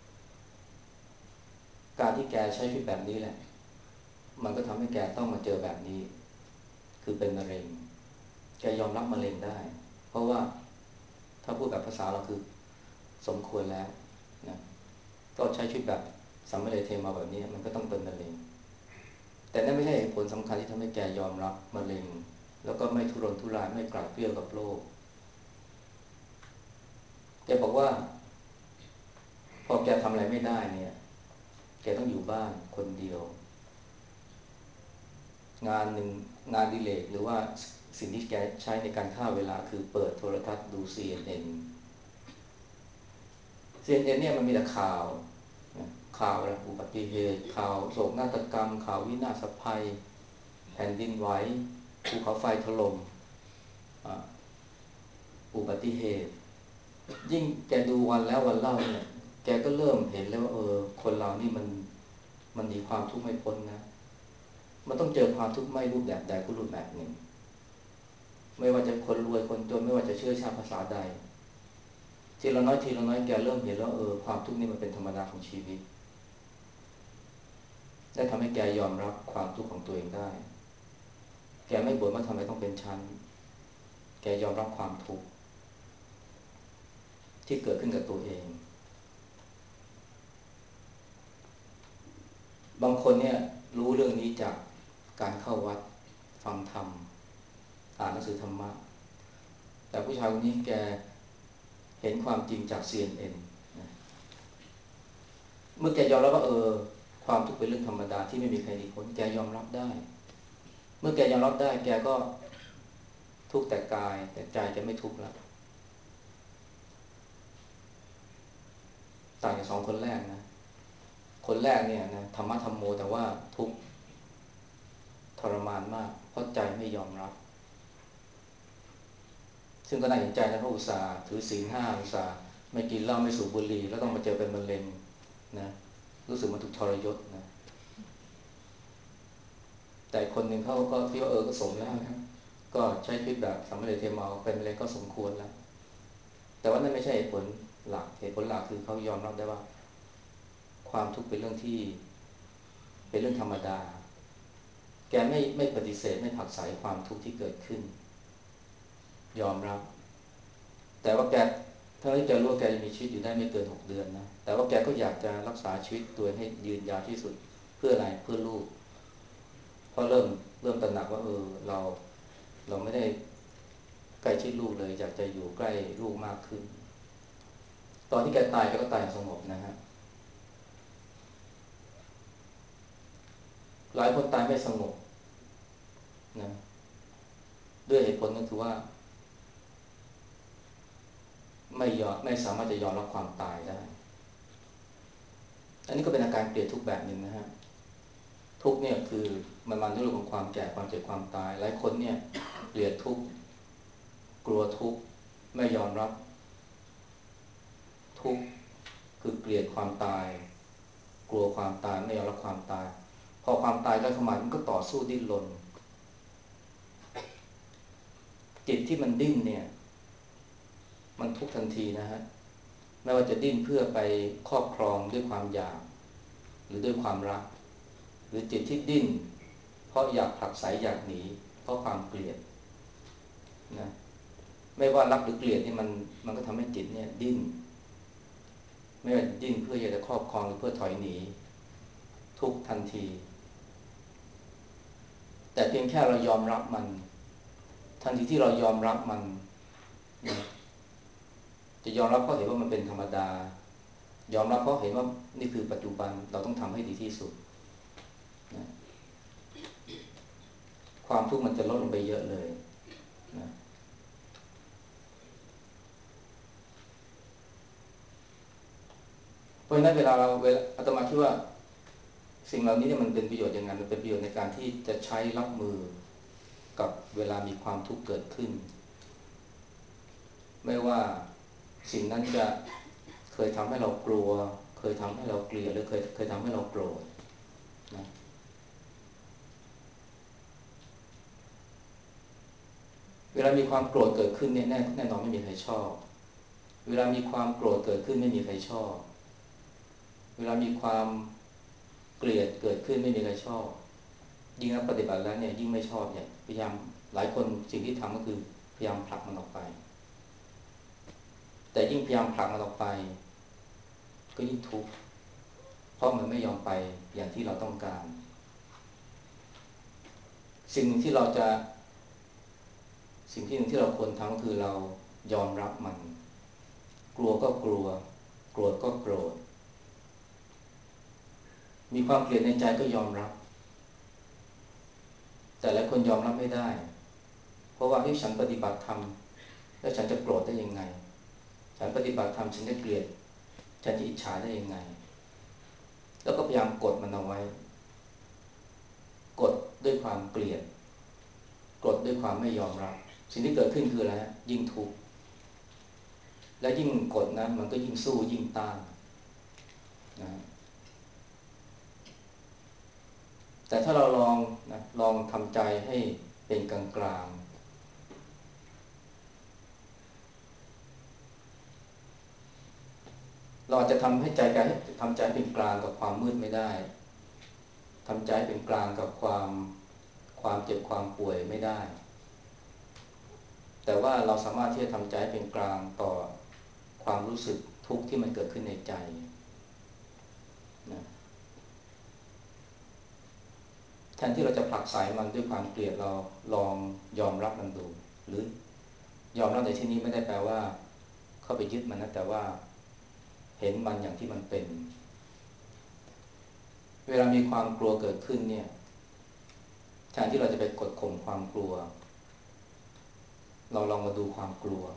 การที่แกใช้ชีวิตแบบนี้แหละมันก็ทำให้แกต้องมาเจอแบบนี้คือเป็นมะเร็งแกยอมรับมะเร็งได้เพราะว่าถ้าพูดแบบภาษาเราคือสมควรแล้วนะก็ใช้ชีวิตแบบสัมมาเลเทมาแบบนี้มันก็ต้องเป็นมะเร็งแต่นั่นไม่ใช่เหตุผลสำคัญที่ทำให้แกยอมรับมะเร็งแล้วก็ไม่ทุรนทุรายไม่กลัดเกลี้ยวกับโลกแกบอกว่าพอแกทำอะไรไม่ได้เนี่ยแกต้องอยู่บ้านคนเดียวงานหนึ่งงานอดิเรกหรือว่าสิ่งที่แกใช้ในการฆ่าเวลาคือเปิดโทรทัศน์ดู ซี เอ็น เอ็น ซี เอ็น เอ็น เนี่ยมันมีแต่ข่าวข่าวอะไรอุบัติเหตุข่าวโศกนาฏกรรมข่าววินาศภัยแผ่นดินไหวภูเขาไฟถล่มอุบัติเหตุยิ่งแกดูวันแล้ววันเล่าเนี่ยแกก็เริ่มเห็นเลยว่าเออคนเรานี่มันมันหนีความทุกข์ไม่พ้นนะมันต้องเจอความทุกข์ไม่รูปแบบใดก็รูปแบบหนึ่งไม่ว่าจะคนรวยคนจนไม่ว่าจะเชื้อชาติภาษาใดทีละน้อยทีละน้อยแกเริ่มเห็นแล้วเออความทุกข์นี่มันเป็นธรรมดาของชีวิตและทำให้แกยอมรับความทุกข์ของตัวเองได้แกไม่บ่นว่าทำไมต้องเป็นฉันแกยอมรับความทุกข์ที่เกิดขึ้นกับตัวเองบางคนเนี่ยรู้เรื่องนี้จากการเข้าวัดฟังธรรมอ่านหนังสือธรรมะแต่ผู้ชายคนนี้แกเห็นความจริงจาก ซี เอ็น เอ็น เมื่อแกยอมรับว่าเออความทุกข์เป็นเรื่องธรรมดาที่ไม่มีใครหนีพ้นแกยอมรับได้เมื่อแกยอมรับได้แกก็ทุกข์แต่กายแต่ใจแกไม่ทุกข์แล้วต่างจากสองคนแรกนะคนแรกเนี่ยนะธรรมะธรรมโมแต่ว่าทุกข์ทรมานมากเพราะใจไม่ยอมรับซึ่งก็น่าเห็นใจนะเขาอุตส่าห์ถือศีลห้าอุตส่าห์ไม่กินเหล้าไม่สูบบุหรี่แล้วต้องมาเจอเป็นมะเร็งนะรู้สึกมันถูกทรยศนะแต่คนหนึ่งเขาก็คิดว่าเออก็สมแล้วนะก็ใช้ชีวิตแบบสัมมาเลเทเมาเป็นมะเร็งก็สมควรแล้วแต่ว่านั่นไม่ใช่เหตุผลหลักเหตุผลหลักคือเขายอมรับได้ว่าความทุกข์เป็นเรื่องที่เป็นเรื่องธรรมดาแกไม่ไม่ปฏิเสธไม่ผักใสความทุกข์ที่เกิดขึ้นยอมรับแต่ว่าแกถ้าให้แกรู้ว่าแกจะมีชีวิตอยู่ได้ไม่เกินหกเดือนนะแต่ว่าแกก็อยากจะรักษาชีวิตตัวให้ยืนยาวที่สุดเพื่ออะไรเพื่อลูกเพราะเริ่มเริ่มตระหนักว่าเออเราเราไม่ได้ใกล้ชิดลูกเลยอยากจะอยู่ใกล้ลูกมากขึ้นตอนที่แกตายแกก็ตายสงบนะฮะหลายคนตายไม่สงบนะด้วยเหตุผลก็คือว่าไม่ยอมไม่สามารถจะยอมรับความตายได้อันนี้ก็เป็นอาการเกลียดทุกแบบหนึ่งนะฮะทุกเนี่ยคือมันมาด้วยเรื่องของความแก่ความเจ็บความตายหลายคนเนี่ยเกลียดทุกกลัวทุกไม่ยอมรับทุกคือเกลียดความตายกลัวความตายไม่ยอมรับความตายพอความตายได้เข้ามามันก็ต่อสู้ดิ้นรนจิตที่มันดิ้นเนี่ยมันทุกทันทีนะฮะไม่ว่าจะดิ้นเพื่อไปครอบครองด้วยความอยากหรือด้วยความรักหรือจิตที่ดิ้นเพราะอยากผลักไสอยากหนีเพราะความเกลียดนะไม่ว่ารักหรือเกลียดนี่มันมันก็ทำให้จิตเนี่ยดิ้นไม่ว่าดิ้นเพื่ออยากจะครอบครองหรือเพื่อถอยหนีทุกทันทีแต่เพียงแค่เรายอมรับมันทันทีที่เรายอมรับมันนะจะยอมรับเพราะเห็นว่ามันเป็นธรรมดายอมรับเพราะเห็นว่านี่คือปัจจุบันเราต้องทำให้ดีที่สุดนะความทุกข์มันจะลดลงไปเยอะเลยนะราะฉะนั้นเวลาเราเวลาอาตมาคิดว่าสิ่งเหล่านี้เนี่ยมันเป็นประโยชน์ยังไงมันเป็นประโยชน์ในการที่จะใช้รับมือกับเวลามีความทุกข์เกิดขึ้นไม่ว่าสิ่งนั้นจะเคยทำให้เรากลัวเคยทำให้เราเกลียดหรือเคยเคยทำให้เราโกรธนะเวลามีความโกรธเกิดขึ้นเนี่ยแน่แน่นอนไม่มีใครชอบเวลามีความโกรธเกิดขึ้นไม่มีใครชอบเวลามีความเกลียดเกิดขึ้นไม่มีใครชอบยิ่งนักปฏิบัติแล้วเนี่ยยิ่งไม่ชอบเนี่ยพยายามหลายคนสิ่งที่ทำก็คือพยายามผลักมันออกไปแต่ยิ่งพยายามผลักมันออกไปก็ยิ่งทุกข์เพราะมันไม่ยอมไปอย่างที่เราต้องการสิ่งที่เราจะสิ่งที่หนึ่งที่เราควรทำก็คือเรายอมรับมันกลัวก็กลัวโกรธก็โกรธมีความเกลียดในใจก็ยอมรับแต่หลายคนยอมรับไม่ได้เพราะว่าที่ฉันปฏิบัติธรรมแล้วฉันจะโกรธได้ยังไงฉันปฏิบัติธรรมฉันจะเกลียดฉันจะอิจฉาได้ยังไงแล้วก็พยายามกดมันเอาไว้กดด้วยความเกลียดกดด้วยความไม่ยอมรับสิ่งที่เกิดขึ้นคืออะไรยิ่งทุกข์และยิ่งกดนั้นมันก็ยิ่งสู้ยิ่งต้านนะแต่ถ้าเราลองนะลองทำใจให้เป็นกลางกลางเราอาจจะทำให้ใจการทำใจเป็นกลางกับความมืดไม่ได้ทำใจเป็นกลางกับความความเจ็บความป่วยไม่ได้แต่ว่าเราสามารถที่จะทำใจเป็นกลางต่อความรู้สึกทุกข์ที่มันเกิดขึ้นในใจนะแทนที่เราจะผลักไสมันด้วยความเกลียดเราลองยอมรับมันดูหรือยอมรับในที่นี้ไม่ได้แปลว่าเข้าไปยึดมันนะแต่ว่าเห็นมันอย่างที่มันเป็นเวลามีความกลัวเกิดขึ้นเนี่ยแทนที่เราจะไปกดข่มความกลัวเราลองมาดูความกลัว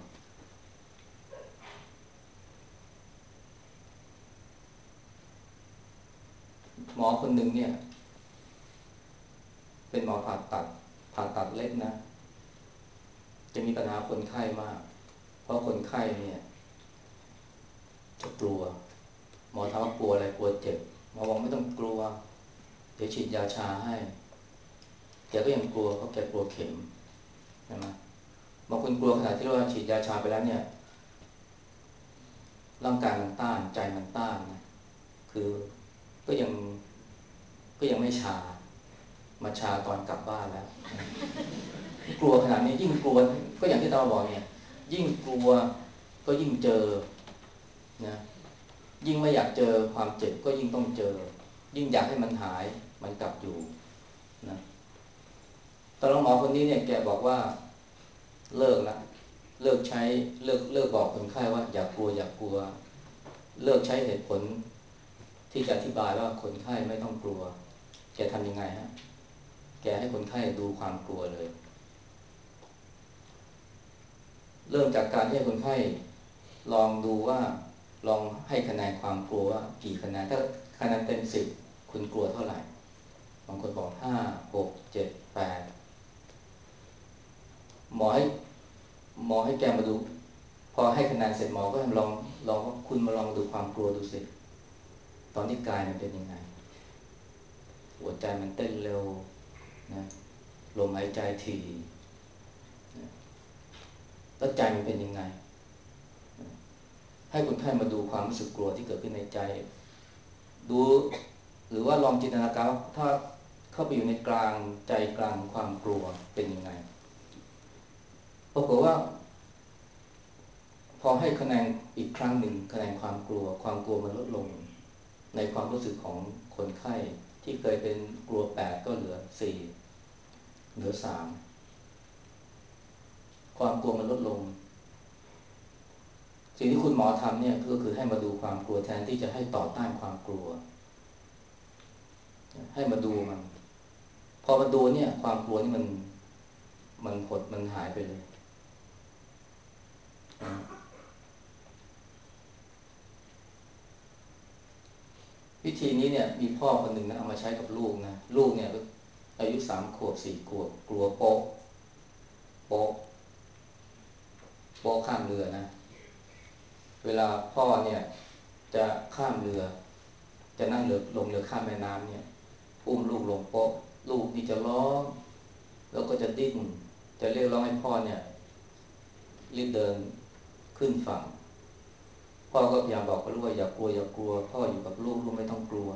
หมอคนหนึ่งเนี่ยเป็นหมอผ่าตัดผ่าตัดเล็กนะจะมีปัญหาคนไข้มากเพราะคนไข้เนี่ยจะกลัวหมอถามว่ากลัวอะไรกลัวเจ็บหมอบอกไม่ต้องกลัวเดี๋ยวฉีดยาชาให้แกก็ยังกลัวเพราะแกกลัวเข็มใช่ไหมบางคนกลัวขนาดที่ว่าฉีดยาชาไปแล้วเนี่ยร่างกายมันต้านใจมันต้านนะคือก็ยังก็ยังไม่ชามาชาตอนกลับบ้านแล้วกลัวขนาดนี้ยิ่งกลัวก็อย่างที่เราบอกเนี่ยยิ่งกลัวก็ยิ่งเจอนะยิ่งไม่อยากเจอความเจ็บก็ยิ่งต้องเจอยิ่งอยากให้มันหายมันกลับอยู่นะตอนหมอคนนี้เนี่ยแกบอกว่าเลิกละเลิกใช้เลิกเลิกบอกคนไข้ว่าอย่ากลัวอย่ากลัวเลิกใช้เหตุผลที่จะอธิบายว่าคนไข้ไม่ต้องกลัวแกทำยังไงฮะแกให้คนไข้ดูความกลัวเลยเริ่มจากการที่ให้คนไข้ลองดูว่าลองให้คะแนนความกลัวว่ากี่คะแนนถ้าคะแนนเต็มสิบคุณกลัวเท่าไหร่บางคนบอกห้าหกเจ็ดแปดหมอให้หมอให้แกมาดูพอให้คะแนนเสร็จหมอก็ลองลองว่าคุณมาลองดูความกลัวดูสิตอนที่กายมันเป็นยังไงหัวใจมันเต้นเร็วนะลมหายใจถี่นะแล้วใจมันเป็นยังไงให้คนไข้มาดูความรู้สึกกลัวที่เกิดขึ้นในใจดูหรือว่าลองจินตนาการว่าถ้าเข้าไปอยู่ในกลางใจกลางความกลัวเป็นยังไงปรากฏว่าพอให้คะแนนอีกครั้งหนึ่งคะแนนความกลัวความกลัวมันลดลงในความรู้สึกของคนไข้ที่เคยเป็นกลัวแปดก็เหลือสี่เหลือสามความกลัวมันลดลงสิ่งที่คุณหมอทำเนี่ยก็คือให้มาดูความกลัวแทนที่จะให้ต่อต้านความกลัวให้มาดูมันพอมาดูเนี่ยความกลัวนี่มันมันหดมันหายไปเลยวิธีนี้เนี่ยมีพ่อคนหนึ่งนะเอามาใช้กับลูกนะลูกเนี่ยอายุสามขวบสี่ขวบกลัวโป๊ะโป๊ะโป๊ะข้ามเรือนะเวลาพ่อเนี่ยจะข้ามเรือจะนั่งเรือลงเรือข้ามแม่น้ำเนี่ยอุ้มลูกลงโป๊ะลูกนี่จะร้องแล้วก็จะดิ้นจะเรียกร้องให้พ่อเนี่ยรีบเดินขึ้นฝั่งพ่อก็พยายามบอกกับลูกว่าอย่ากลัวอย่ากลัวพ่ออยู่กับลูกลูกไม่ต้องกลัว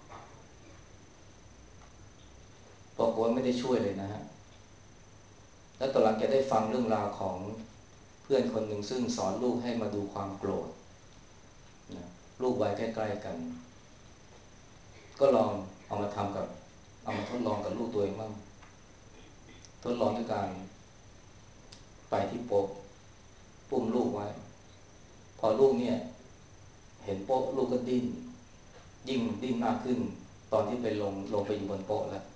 ปรากฏว่าไม่ได้ช่วยเลยนะฮะแล้วตอนหลังแกได้ฟังเรื่องราวของเพื่อนคนหนึ่งซึ่งสอนลูกให้มาดูความโกรธนะลูกวัยใกล้ๆกันก็ลองเอามาทำกับเอามาทดลองกับลูกตัวเองบ้างทดลองด้วยการไปที่โป๊ะปุ่มลูกไว้พอลูกเนี่ยเห็นโป๊ะลูกก็ดิ้นยิ่งดิ้นมากขึ้นตอนที่ไปลงลงไปอยู่บนโป๊ะแล้ว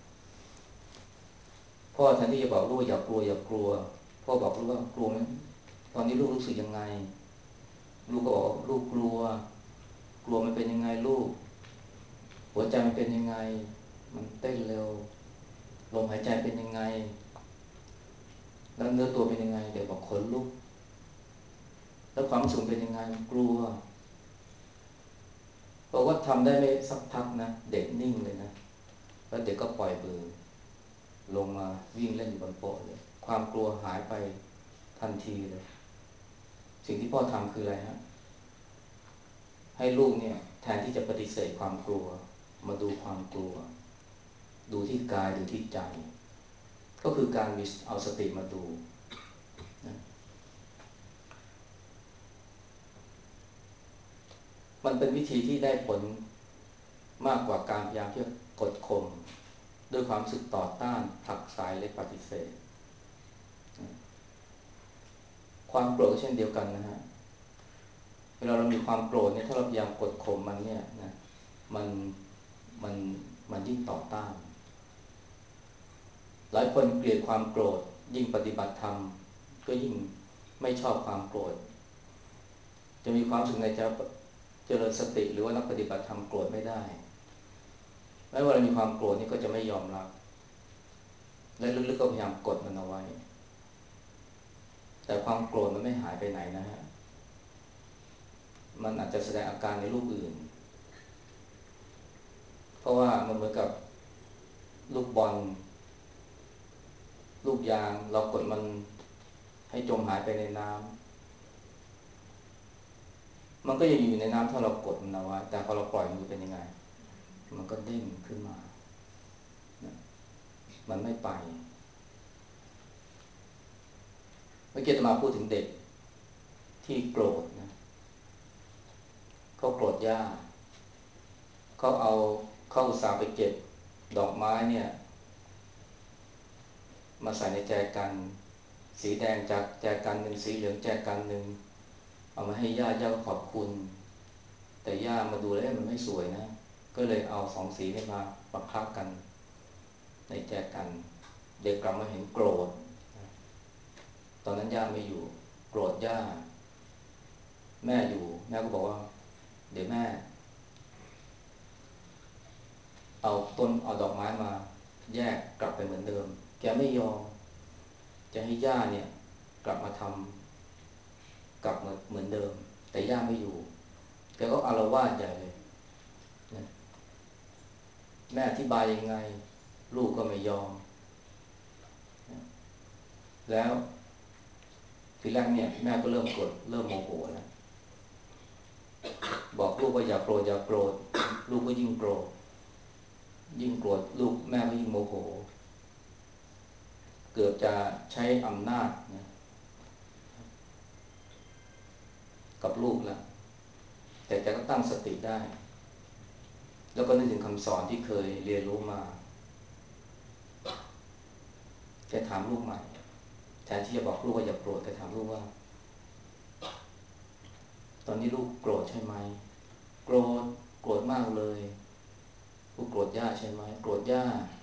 พ่อแทนที่จะบอกลูกอย่ากลัวอย่ากลัวพ่อบอกลูกว่ากลัวไหมตอนนี้ลูกรู้สึกยังไงลูกก็บอกลูกกลัวกลัวมันเป็นยังไงลูกหัวใจมันเป็นยังไงมันเต้นเร็วลมหายใจเป็นยังไงแล้วเนื้อตัวเป็นยังไงเด็กบอกขนลุกแล้วความรู้สึกเป็นยังไงกลัวบอกว่าทำได้ไม่สักพักนะเด็กนิ่งเลยนะแล้วเด็กก็ปล่อยมือลงมาวิ่งเล่นอยู่บนโป๊ะเลยความกลัวหายไปทันทีเลยสิ่งที่พ่อทำคืออะไรฮะให้ลูกเนี่ยแทนที่จะปฏิเสธความกลัวมาดูความกลัวดูที่กายดูที่ใจก็คือการมีเอาสติมาดูนะมันเป็นวิธีที่ได้ผลมากกว่าการพยายามที่จะกดข่มด้วยความรู้สึกต่อต้านผลักไสและปฏิเสธความโกรธก็เช่นเดียวกันนะฮะเวลาเรามีความโกรธเนี่ยถ้าเราพยายามกดข่มมันเนี่ยนะมันมันมันยิ่งต่อต้านหลายคนเกลียดความโกรธยิ่งปฏิบัติธรรมก็ยิ่งไม่ชอบความโกรธจะมีความรู้สึกในใจเจริญสติหรือว่านักปฏิบัติธรรมโกรธไม่ได้แม้ว่าเรามีความโกรธนี่ก็จะไม่ยอมรับและลึกๆก็พยายามกดมันเอาไว้แต่ความโกรธมันไม่หายไปไหนนะฮะมันอาจจะแสดงอาการในรูปอื่นเพราะว่ามันเหมือนกับลูกบอลลูกยางเรากดมันให้จมหายไปในน้ำมันก็ยังอยู่ในน้ำถ้าเรากดมันเอาไว้แต่พอเราปล่อยมือเป็นยังไงมันก็เด้งขึ้นมามันไม่ไปเมื่อกี้จะมาพูดถึงเด็กที่โกรธนะเขาโกรธย่าเขาเอาเข้าอุตส่าห์ไปเก็บดอกไม้เนี่ยมาใส่ในแจกันสีแดงจากแจกันหนึ่งสีเหลืองแจกันหนึ่งเอามาให้ย่าย่าก็ขอบคุณแต่ย่ามาดูแล้วมันไม่สวยนะก็เลยเอาสองสีนี้มาประพักกันในแจกันเด็กกลับมาเห็นโกรธตอนนั้นย่าไม่อยู่โกรธย่าแม่อยู่แม่ก็บอกว่าเดี๋ยวแม่เอาต้นเอาดอกไม้มาแยกกลับไปเหมือนเดิมแกไม่ยอมจะให้ย่าเนี่ยกลับมาทำกลับเหมือนเหมือนเดิมแต่ย่าไม่อยู่แกก็อาละวาดใหญ่เลยนะแม่อธิบายยังไงลูกก็ไม่ยอมนะแล้วทีแรกเนี่ยแม่ก็เริ่มโกรธเริ่มโมโหแล้วบอกลูกว่าอย่าโกรธอย่าโกรธลูกก็ยิ่งโกรธยิ่งโกรธลูกแม่ก็ยิ่งโมโหเกือบจะใช้อำนาจนะกับลูกแล้วแต่แกก็ตั้งสติได้แล้วก็นึกถึงคำสอนที่เคยเรียนรู้มาแกถามลูกใหม่แทนที่จะบอกลูกว่าอย่าโกรธแกถามลูกว่าตอนนี้ลูกโกรธใช่ไหมโกรธโกรธมากเลยลูกโกรธย่าใช่ไหมโกรธย่า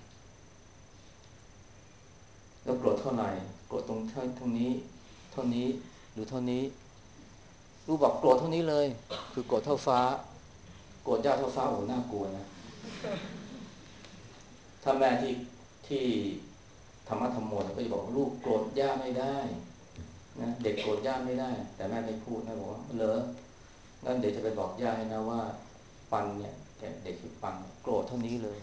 แล้วโกรธเท่าไหร่โกรธตรงเท่าตรงนี้เท่านี้หรือเท่านี้ลูกบอกโกรธเท่านี้เลยคือโกรธเท่าฟ้าโกรธย่าทั่วฟ้าโอ้น่ากลัวนะถ้าแม่ที่ที่ธรรมะธรรมโมก็จะบอกลูกโกรธย่าไม่ได้นะเด็กโกรธย่าไม่ได้แต่แม่ไม่พูดแม่บอกว่าเหรองั้นเดี๋ยวจะไปบอกย่าให้นะว่าปันเนี่ยเด็กคือปันโกรธเท่านี้เลย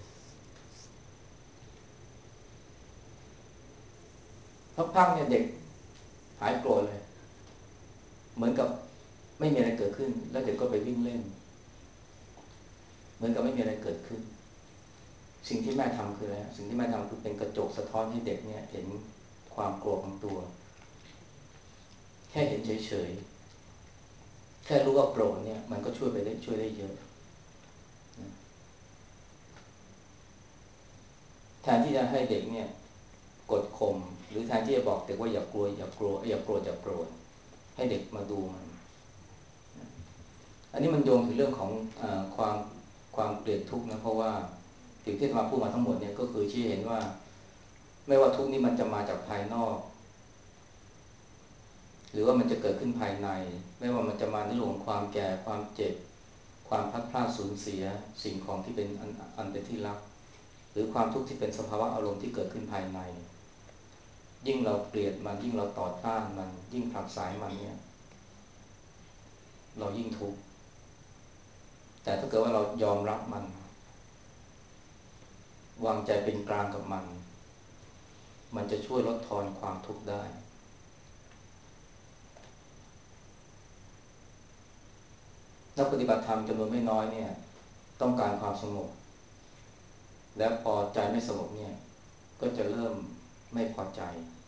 พักๆเนี่ยเด็กหายโกรธเลยเหมือนกับไม่มีอะไรเกิดขึ้นแล้วเด็กก็ไปวิ่งเล่นเหมือนกับไม่มีอะไรเกิดขึ้นสิ่งที่แม่ทำคืออะไรสิ่งที่แม่ทำคือเป็นกระจกสะท้อนให้เด็กเนี่ยเห็นความโกรธของตัวแค่เห็นเฉยๆแค่รู้ว่าโกรธเนี่ยมันก็ช่วยไปได้ช่วยได้เยอะแทนที่จะให้เด็กเนี่ยกดข่มหรือแทนที่จะบอกเด็กว่าอย่ากลัวอย่ากลัวอย่าโกรธอย่าโกรธให้เด็กมาดูมันอันนี้มันโยงถึงเรื่องของเอ่อความความเกลียดทุกข์นะเพราะว่าสิ่งที่มาพูดมาทั้งหมดเนี่ยก็คือชี้เห็นว่าไม่ว่าทุกข์นี้มันจะมาจากภายนอกหรือว่ามันจะเกิดขึ้นภายในไม่ว่ามันจะมาในเรื่องของความแก่ความเจ็บความพลัดพรากสูญเสียสิ่งของที่เป็นอันอันเป็นที่รักหรือความทุกข์ที่เป็นสภาวะอารมณ์ที่เกิดขึ้นภายในยิ่งเราเกลียดมันยิ่งเราต่อต้านมันยิ่งผลักไสมันเนี่ยเรายิ่งทุกข์แต่ถ้าเกิดว่าเรายอมรับมันวางใจเป็นกลางกับมันมันจะช่วยลดทอนความทุกข์ได้นักปฏิบัติธรรมจำนวนไม่น้อยเนี่ยต้องการความสงบและพอใจไม่สงบเนี่ยก็จะเริ่มไม่พอใจ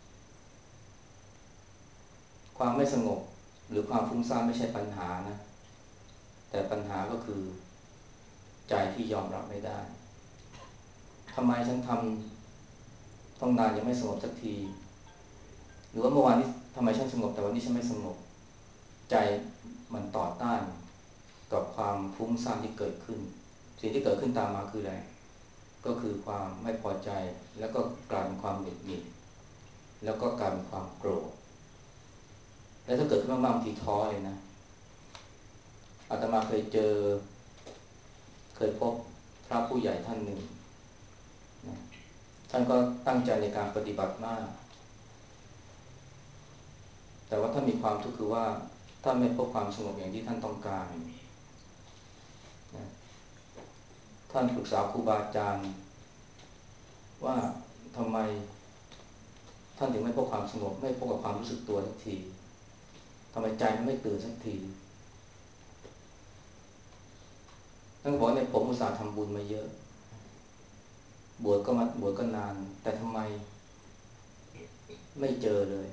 ความไม่สงบหรือความฟุ้งซ่านไม่ใช่ปัญหานะแต่ปัญหาก็คือใจที่ยอมรับไม่ได้ทำไมฉันทำต้องนานยังไม่สงบสักทีหรือว่าเมื่อวานนี้ทำไมฉันสงบแต่วันนี้ฉันไม่สงบใจมันต่อต้านกับความฟุ้งซ่านที่เกิดขึ้นสิ่งที่เกิดขึ้นตามมาคืออะไรก็คือความไม่พอใจแล้วก็กลายเป็นความหงุดหงิดแล้วก็กลายเป็นความโกรธแล้วถ้าเกิดขึ้นมากๆบางทีท้อเลยนะอาตมาเคยเจอเคยพบพระผู้ใหญ่ท่านหนึ่งนะท่านก็ตั้งใจในการปฏิบัติมากแต่ว่าถ้ามีความทุกข์คือว่าถ้าไม่พบความสงบอย่างที่ท่านต้องการนะท่านปรึกษาครูบาอาจารย์ว่าทำไมท่านถึงไม่พบความสงบไม่พบกับความรู้สึกตัวสักทีทำไมใจมันไม่ตื่นสักทีท่านก็บอกเนี่ยผมอุตส่าห์ทำบุญมาเยอะบวชก็มาบวชก็นานแต่ทำไมไม่เจอเลย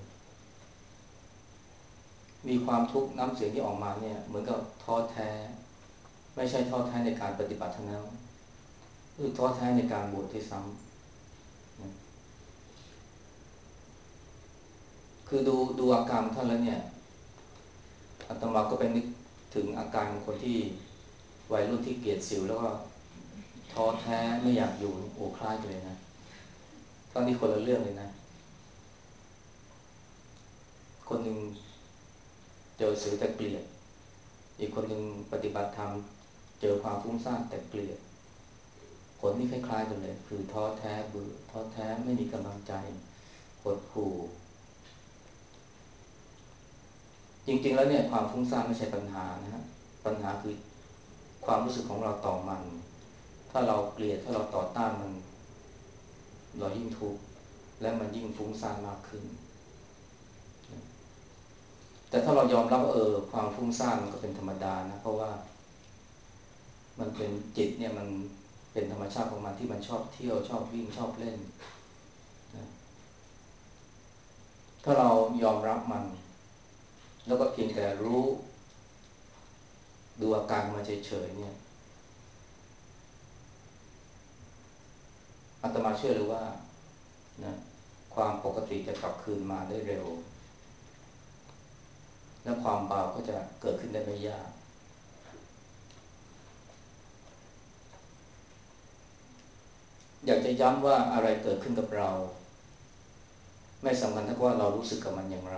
มีความทุกข์น้ำเสียงที่ออกมาเนี่ยเหมือนกับท้อแท้ไม่ใช่ท้อแท้ในการปฏิบัติเท่านั้นคือท้อแท้ในการบวชที่ซ้ำคือดูดูอาการท่านแล้วเนี่ยอาตมาก็ไปนึกถึงอาการของคนที่วัยรุ่นที่เกลียดสิวแล้วก็ท้อแท้ไม่อยากอยู่โอ้คล้ายกันเลยนะตอนนี้คนละเรื่องเลยนะคนหนึ่งเจอสิวแต่เกลียดอีกคนหนึ่งปฏิบัติธรรมเจอความฟุ้งซ่านแต่เกลียดผลนี่คล้ายๆกันเลยคือท้อแท้เบื่อท้อแท้ไม่มีกำลังใจหดหู่จริงๆแล้วเนี่ยความฟุ้งซ่านไม่ใช่ปัญหานะฮะปัญหาคือความรู้สึกของเราต่อมันถ้าเราเกลียดถ้าเราต่อต้านมันเรายิ่งทุกข์และมันยิ่งฟุ้งซ่านมากขึ้นแต่ถ้าเรายอมรับว่าเออความฟุ้งซ่านมันก็เป็นธรรมดานะเพราะว่ามันเป็นจิตเนี่ยมันเป็นธรรมชาติของมันที่มันชอบเที่ยวชอบวิ่งชอบเล่นนะถ้าเรายอมรับมันแล้วก็เพียงแต่รู้ดูอาการมาเฉยๆเนี่ยอาตมาเชื่อเลยว่านะความปกติจะกลับคืนมาได้เร็วและความเบาก็จะเกิดขึ้นได้ไม่ยากอยากจะย้ำว่าอะไรเกิดขึ้นกับเราไม่สำคัญเท่ากับว่าเรารู้สึกกับมันอย่างไร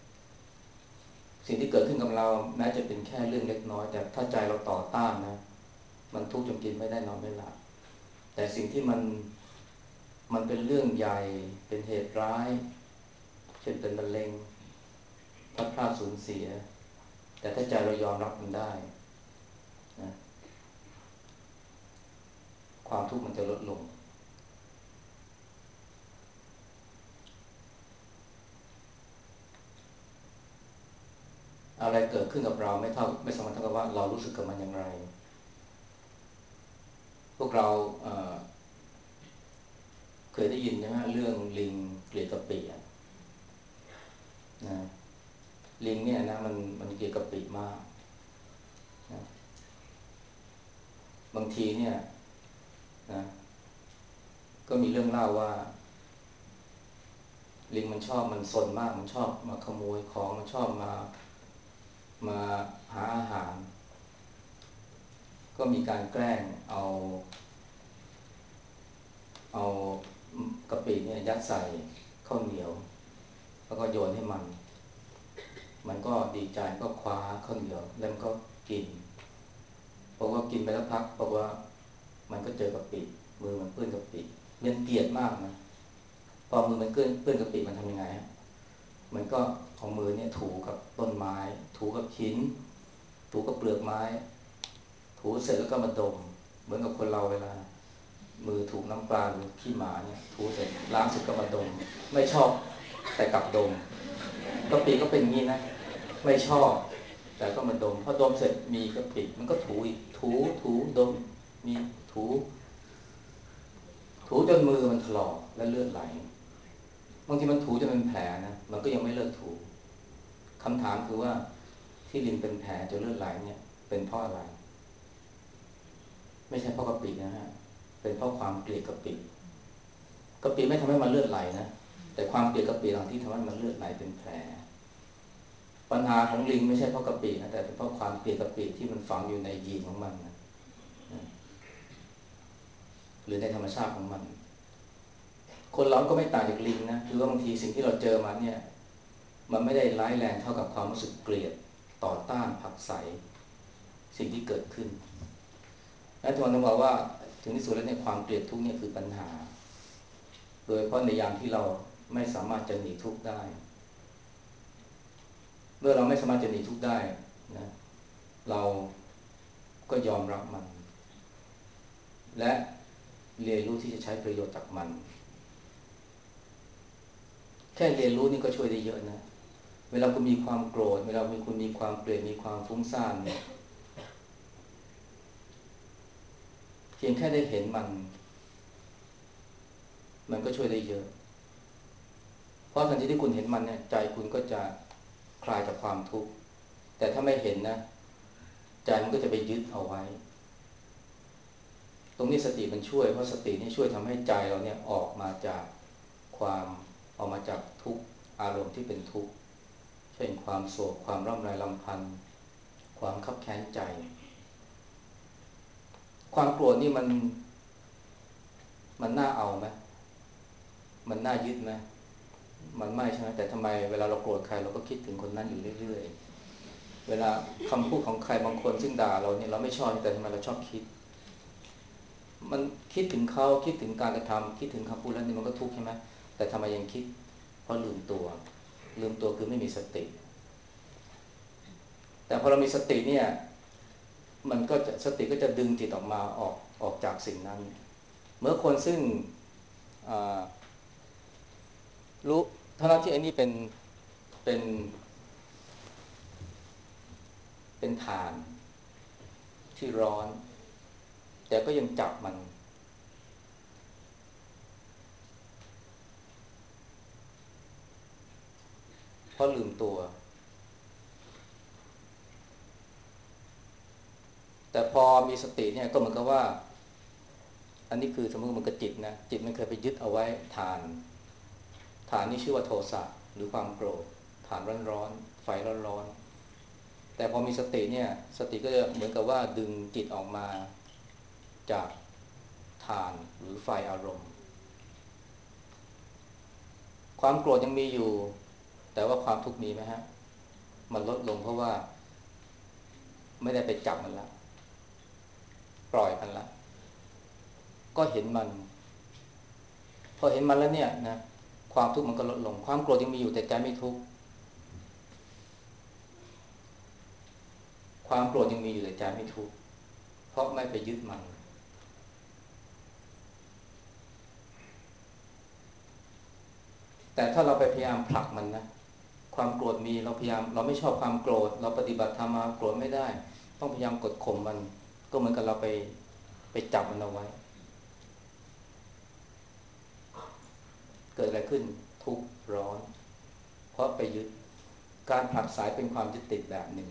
สิ่งที่เกิดขึ้นกับเราแม้จะเป็นแค่เรื่องเล็กน้อยแต่ถ้าใจเราต่อต้านนะมันทุกข์จนกินไม่ได้นอนไม่หลับแต่สิ่งที่มันมันเป็นเรื่องใหญ่เป็นเหตุร้ายเช่นเป็นมะเร็งพลัดพรากสูญเสียแต่ถ้าใจเรายอมรับมันได้นะความทุกข์มันจะลดลงอะไรเกิดขึ้นกับเราไม่เท่าไม่สามารถเท่ากับว่าเรารู้สึกกับมันอย่างไรพวกเราเเคยได้ยินใช่ไหมเรื่องลิงเกลียดกะปินะลิงเนี่ยนะมันมันเกลียดกะปิมากนะบางทีเนี่ยนะก็มีเรื่องเล่าว่าลิงมันชอบมันซนมากมันชอบมาขโมยของมันชอบมามาหาอาหารก็มีการแกล้งเอาเอากะปิเนี่ยยัดใส่ข้าวเหนียวแล้วก็โยนให้มันมันก็ดีใจก็คว้าข้าวเหนียวแล้วมันก็กินเพราะว่ากินไปแล้วพักบอกว่ามันก็เจอกะปิมือมันเปื้อนกะปิมันเกลียดมากนะพอมือมันเปื้อนเปื้อนกะปิมันทำยังไงฮะมันก็เอามือเนี่ยถูกับต้นไม้ถูกับหินถูกับเปลือกไม้ถูเสร็จแล้วก็มาดมเหมือนกับคนเราเวลามือถูกน้ำปลาหรือขี้หมาเนี่ยถูเสร็จล้างเสร็จก็มาดมไม่ชอบแต่กลับดมกะปิก็เป็นอย่างนี้นะไม่ชอบแต่ก็มาดมพอดมเสร็จมีกะปิมันก็ถูอีกถูถูดมมีถูถูจนมือมันถลอกและเลือดไหลบางทีมันถูจนเป็นแผลนะมันก็ยังไม่เลิกถูคำถามคือว่าที่ลิ้นเป็นแผลจนเลือดไหลเนี่ยเป็นเพราะอะไรไม่ใช่เพราะกะปินะฮะเป็นเพราะความเกลียดกะปิกะปิไม่ทำให้มันเลือดไหลนะแต่ความเกลียดกะปิหลังที่ทำให้มันเลือดไหลเป็นแผลปัญหาของลิงไม่ใช่เพราะกะปินะแต่เป็นเพราะความเกลียดกะปิที่มันฝังอยู่ในยีนของมันนะหรือในธรรมชาติของมันคนเราก็ไม่ต่างจากลิงนะคือว่าบางทีสิ่งที่เราเจอมาเนี่ยมันไม่ได้ร้ายแรงเท่ากับความรู้สึกเกลียดต่อต้านผักใสสิ่งที่เกิดขึ้นและทุกคนต้องบอกว่าถึงที่สุดแล้วเนี่ยความเกลียดทุกข์เนี่ยคือปัญหาโดยเพราะในยามที่เราไม่สามารถจะหนีทุกข์ได้เมื่อเราไม่สามารถจะหนีทุกข์ได้นะเราก็ยอมรับมันและเรียนรู้ที่จะใช้ประโยชน์จากมันแค่เรียนรู้นี่ก็ช่วยได้เยอะนะเวลาคุณมีความโกรธเวลาคุณมีความเกลียดมีความฟุ้งซ่านเนี่ยเพียงแค่ได้เห็นมันมันก็ช่วยได้เยอะเพราะทันทีที่คุณเห็นมันเนี่ยใจคุณก็จะคลายจากความทุกข์แต่ถ้าไม่เห็นนะใจมันก็จะไปยึดเอาไว้ตรงนี้สติมันช่วยเพราะสตินี่ช่วยทำให้ใจเราเนี่ยออกมาจากความออกมาจากทุกอารมณ์ที่เป็นทุกข์เช่นความโศกความร่ำไรรำพันความคับแค้นใจความโกรธนี่มันมันน่าเอาไหมมันน่ายึดไหมมันไม่ใช่ไหมแต่ทำไมเวลาเราโกรธใครเราก็คิดถึงคนนั้นอยู่เรื่อยๆเวลาคำพูดของใครบางคนซึ่งด่าเราเนี่ยเราไม่ชอบแต่ทำไมเราชอบคิดมันคิดถึงเขาคิดถึงการกระทำคิดถึงคำพูดแล้วนี่มันก็ทุกข์ใช่ไหมแต่ทำไมยังคิดเพราะลืมตัวลืมตัวคือไม่มีสติแต่พอเรามีสติเนี่ยมันก็จะสติก็จะดึงจิตออกมาออกออกจากสิ่งนั้นเมื่อคนซึ่งรู้เท่านั้นที่ไอ้นี่เป็นเป็นเป็นฐานที่ร้อนแต่ก็ยังจับมันเพราะลืมตัวแต่พอมีสติเนี่ยก็เหมือนกับว่าอันนี้คือสมมติมันก็จิตนะจิตมันเคยไปยึดเอาไว้ฐานฐานนี้ชื่อว่าโทสะหรือความโกรธฐานร้อนๆไฟร้อนๆแต่พอมีสติเนี่ยสติก็จะเหมือนกับว่าดึงจิตออกมาจากฐานหรือไฟอารมณ์ความโกรธยังมีอยู่แต่ว่าความทุกข์มีไหมฮะมันลดลงเพราะว่าไม่ได้ไปจับมันแล้วปปล่อยมันละก็เห็นมันพอเห็นมันแล้วเนี่ยนะความทุกข์มันก็ลดลงความโกรธยังมีอยู่แต่ใจไม่ทุกข์ความโกรธยังมีอยู่แต่ใจไม่ทุกข์เพราะไม่ไปยึดมันแต่ถ้าเราไปพยายามผลักมันนะความโกรธมีเราพยายามเราไม่ชอบความโกรธเราปฏิบัติธรรมมาโกรธไม่ได้ต้องพยายามกดข่มมันก็เหมือนกับเราไปไปจับมันเอาไว้เกิดอะไรขึ้นทุกข์ร้อนเพราะไปยึดการผลักสายเป็นความยึดติดแบบหนึ่ง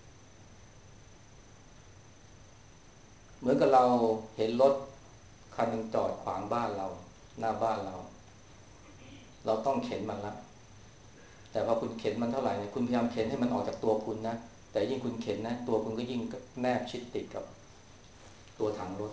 เหมือนกับเราเห็นรถคันหนึ่งจอดขวางบ้านเราหน้าบ้านเราเราต้องเข็นมันละแต่พอคุณเข็นมันเท่าไหร่เนี่ยคุณพยายามเข็นให้มันออกจากตัวคุณนะแต่ยิ่งคุณเข็นนะตัวคุณก็ยิ่งแนบชิดติดกับตัวถังรถ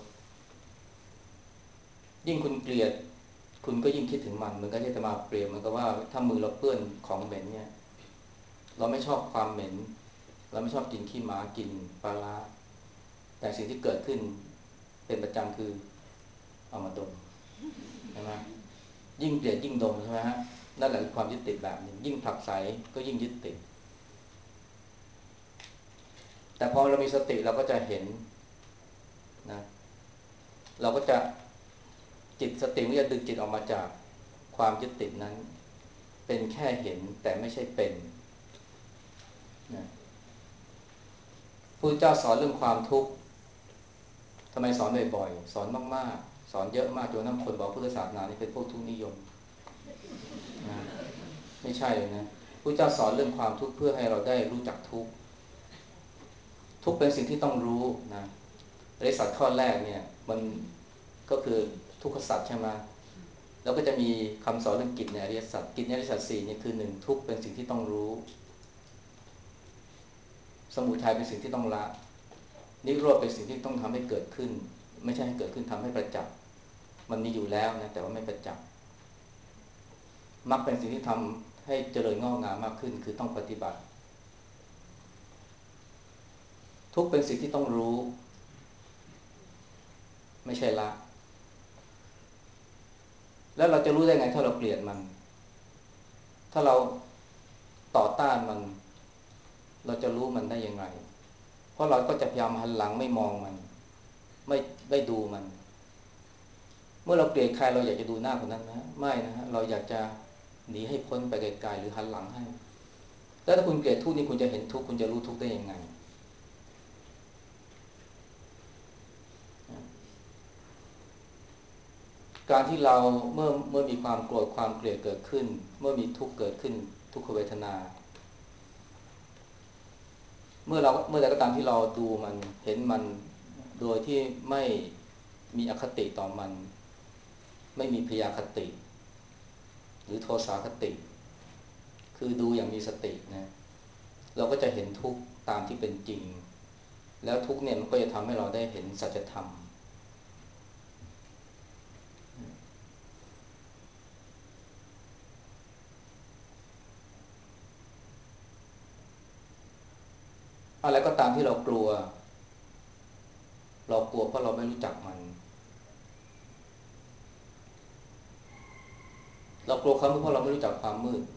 ยิ่งคุณเกลียดคุณก็ยิ่งคิดถึงมันมันก็จะมาเปรียบมันก็ว่าถ้ามือเราเปื้อนของเหม็นเนี่ยเราไม่ชอบความเหม็นเราไม่ชอบกินขี้หมากินปลาร้าแต่สิ่งที่เกิดขึ้นเป็นประจำคือเอามาดมใช่ไหมยิ่งเกลียดยิ่งดมใช่ไหมฮะนั่นแหละคือความยึดติดแบบนี้ยิ่งผลักไสก็ยิ่งยึดติดแต่พอเรามีสติเราก็จะเห็นนะเราก็จะจิตสติมันจะดึงจิตออกมาจากความยึดติดนั้นเป็นแค่เห็นแต่ไม่ใช่เป็นนะพระพุทธเจ้าสอนเรื่องความทุกข์ทำไมสอนบ่อยๆสอนมากๆสอนเยอะมากจนทั้งคนบอกพุทธศาสนานี่เป็นพวกทุกข์นิยมนะไม่ใช่เลยนะพระเจ้าสอนเรื่องความทุกข์เพื่อให้เราได้รู้จักทุกข์ทุกข์เป็นสิ่งที่ต้องรู้นะอริยสัจข้อแรกเนี่ยมันก็คือทุกขสัจใช่ไหมแล้วก็จะมีคำสอนเรื่องกิจในอริยสัจกิจในอริยสัจสี่นี่คือหนึ่งทุกข์เป็นสิ่งที่ต้องรู้สมุทัยเป็นสิ่งที่ต้องละนิโรธเป็นสิ่งที่ต้องทำให้เกิดขึ้นไม่ใช่ให้เกิดขึ้นทำให้ประจักษ์มันมีอยู่แล้วนะแต่ว่าไม่ประจักษ์มรรคเป็นสิ่งที่ทำให้เจริญงอกงามมากขึ้นคือต้องปฏิบัติทุกเป็นสิ่งที่ต้องรู้ไม่ใช่ละแล้วเราจะรู้ได้ไงถ้าเราเกลียดมันถ้าเราต่อต้านมันเราจะรู้มันได้ยังไงเพราะเราก็จะพยายามหันหลังไม่มองมันไม่ไม่ดูมันเมื่อเราเกลียดใครเราอยากจะดูหน้าคนนั้นนะไม่นะฮะเราอยากจะหนีให้พ้นไปไกลๆหรือหันหลังให้แล้วถ้าคุณเกลียดทุกข์นี่คุณจะเห็นทุกข์คุณจะรู้ทุกข์ได้ยังไงการที่เราเมื่อเมื่อมีความโกรธความเกลียดเกิดขึ้นเมื่อมีทุกข์เกิดขึ้นทุกขเวทนาเมื่อเราเมื่อใดก็ตามที่เราดูมันเห็นมันโดยที่ไม่มีอคติต่อมันไม่มีพยาคติหรือโทสาคติคือดูอย่างมีสตินะเราก็จะเห็นทุกข์ตามที่เป็นจริงแล้วทุกข์เนี่ยมันก็จะทำให้เราได้เห็นสัจธรรมอะไรก็ตามที่เรากลัวเรากลัวเพราะเราไม่รู้จักมันเรากลัวความมืดเพราะเราไม่รู้จักความมืด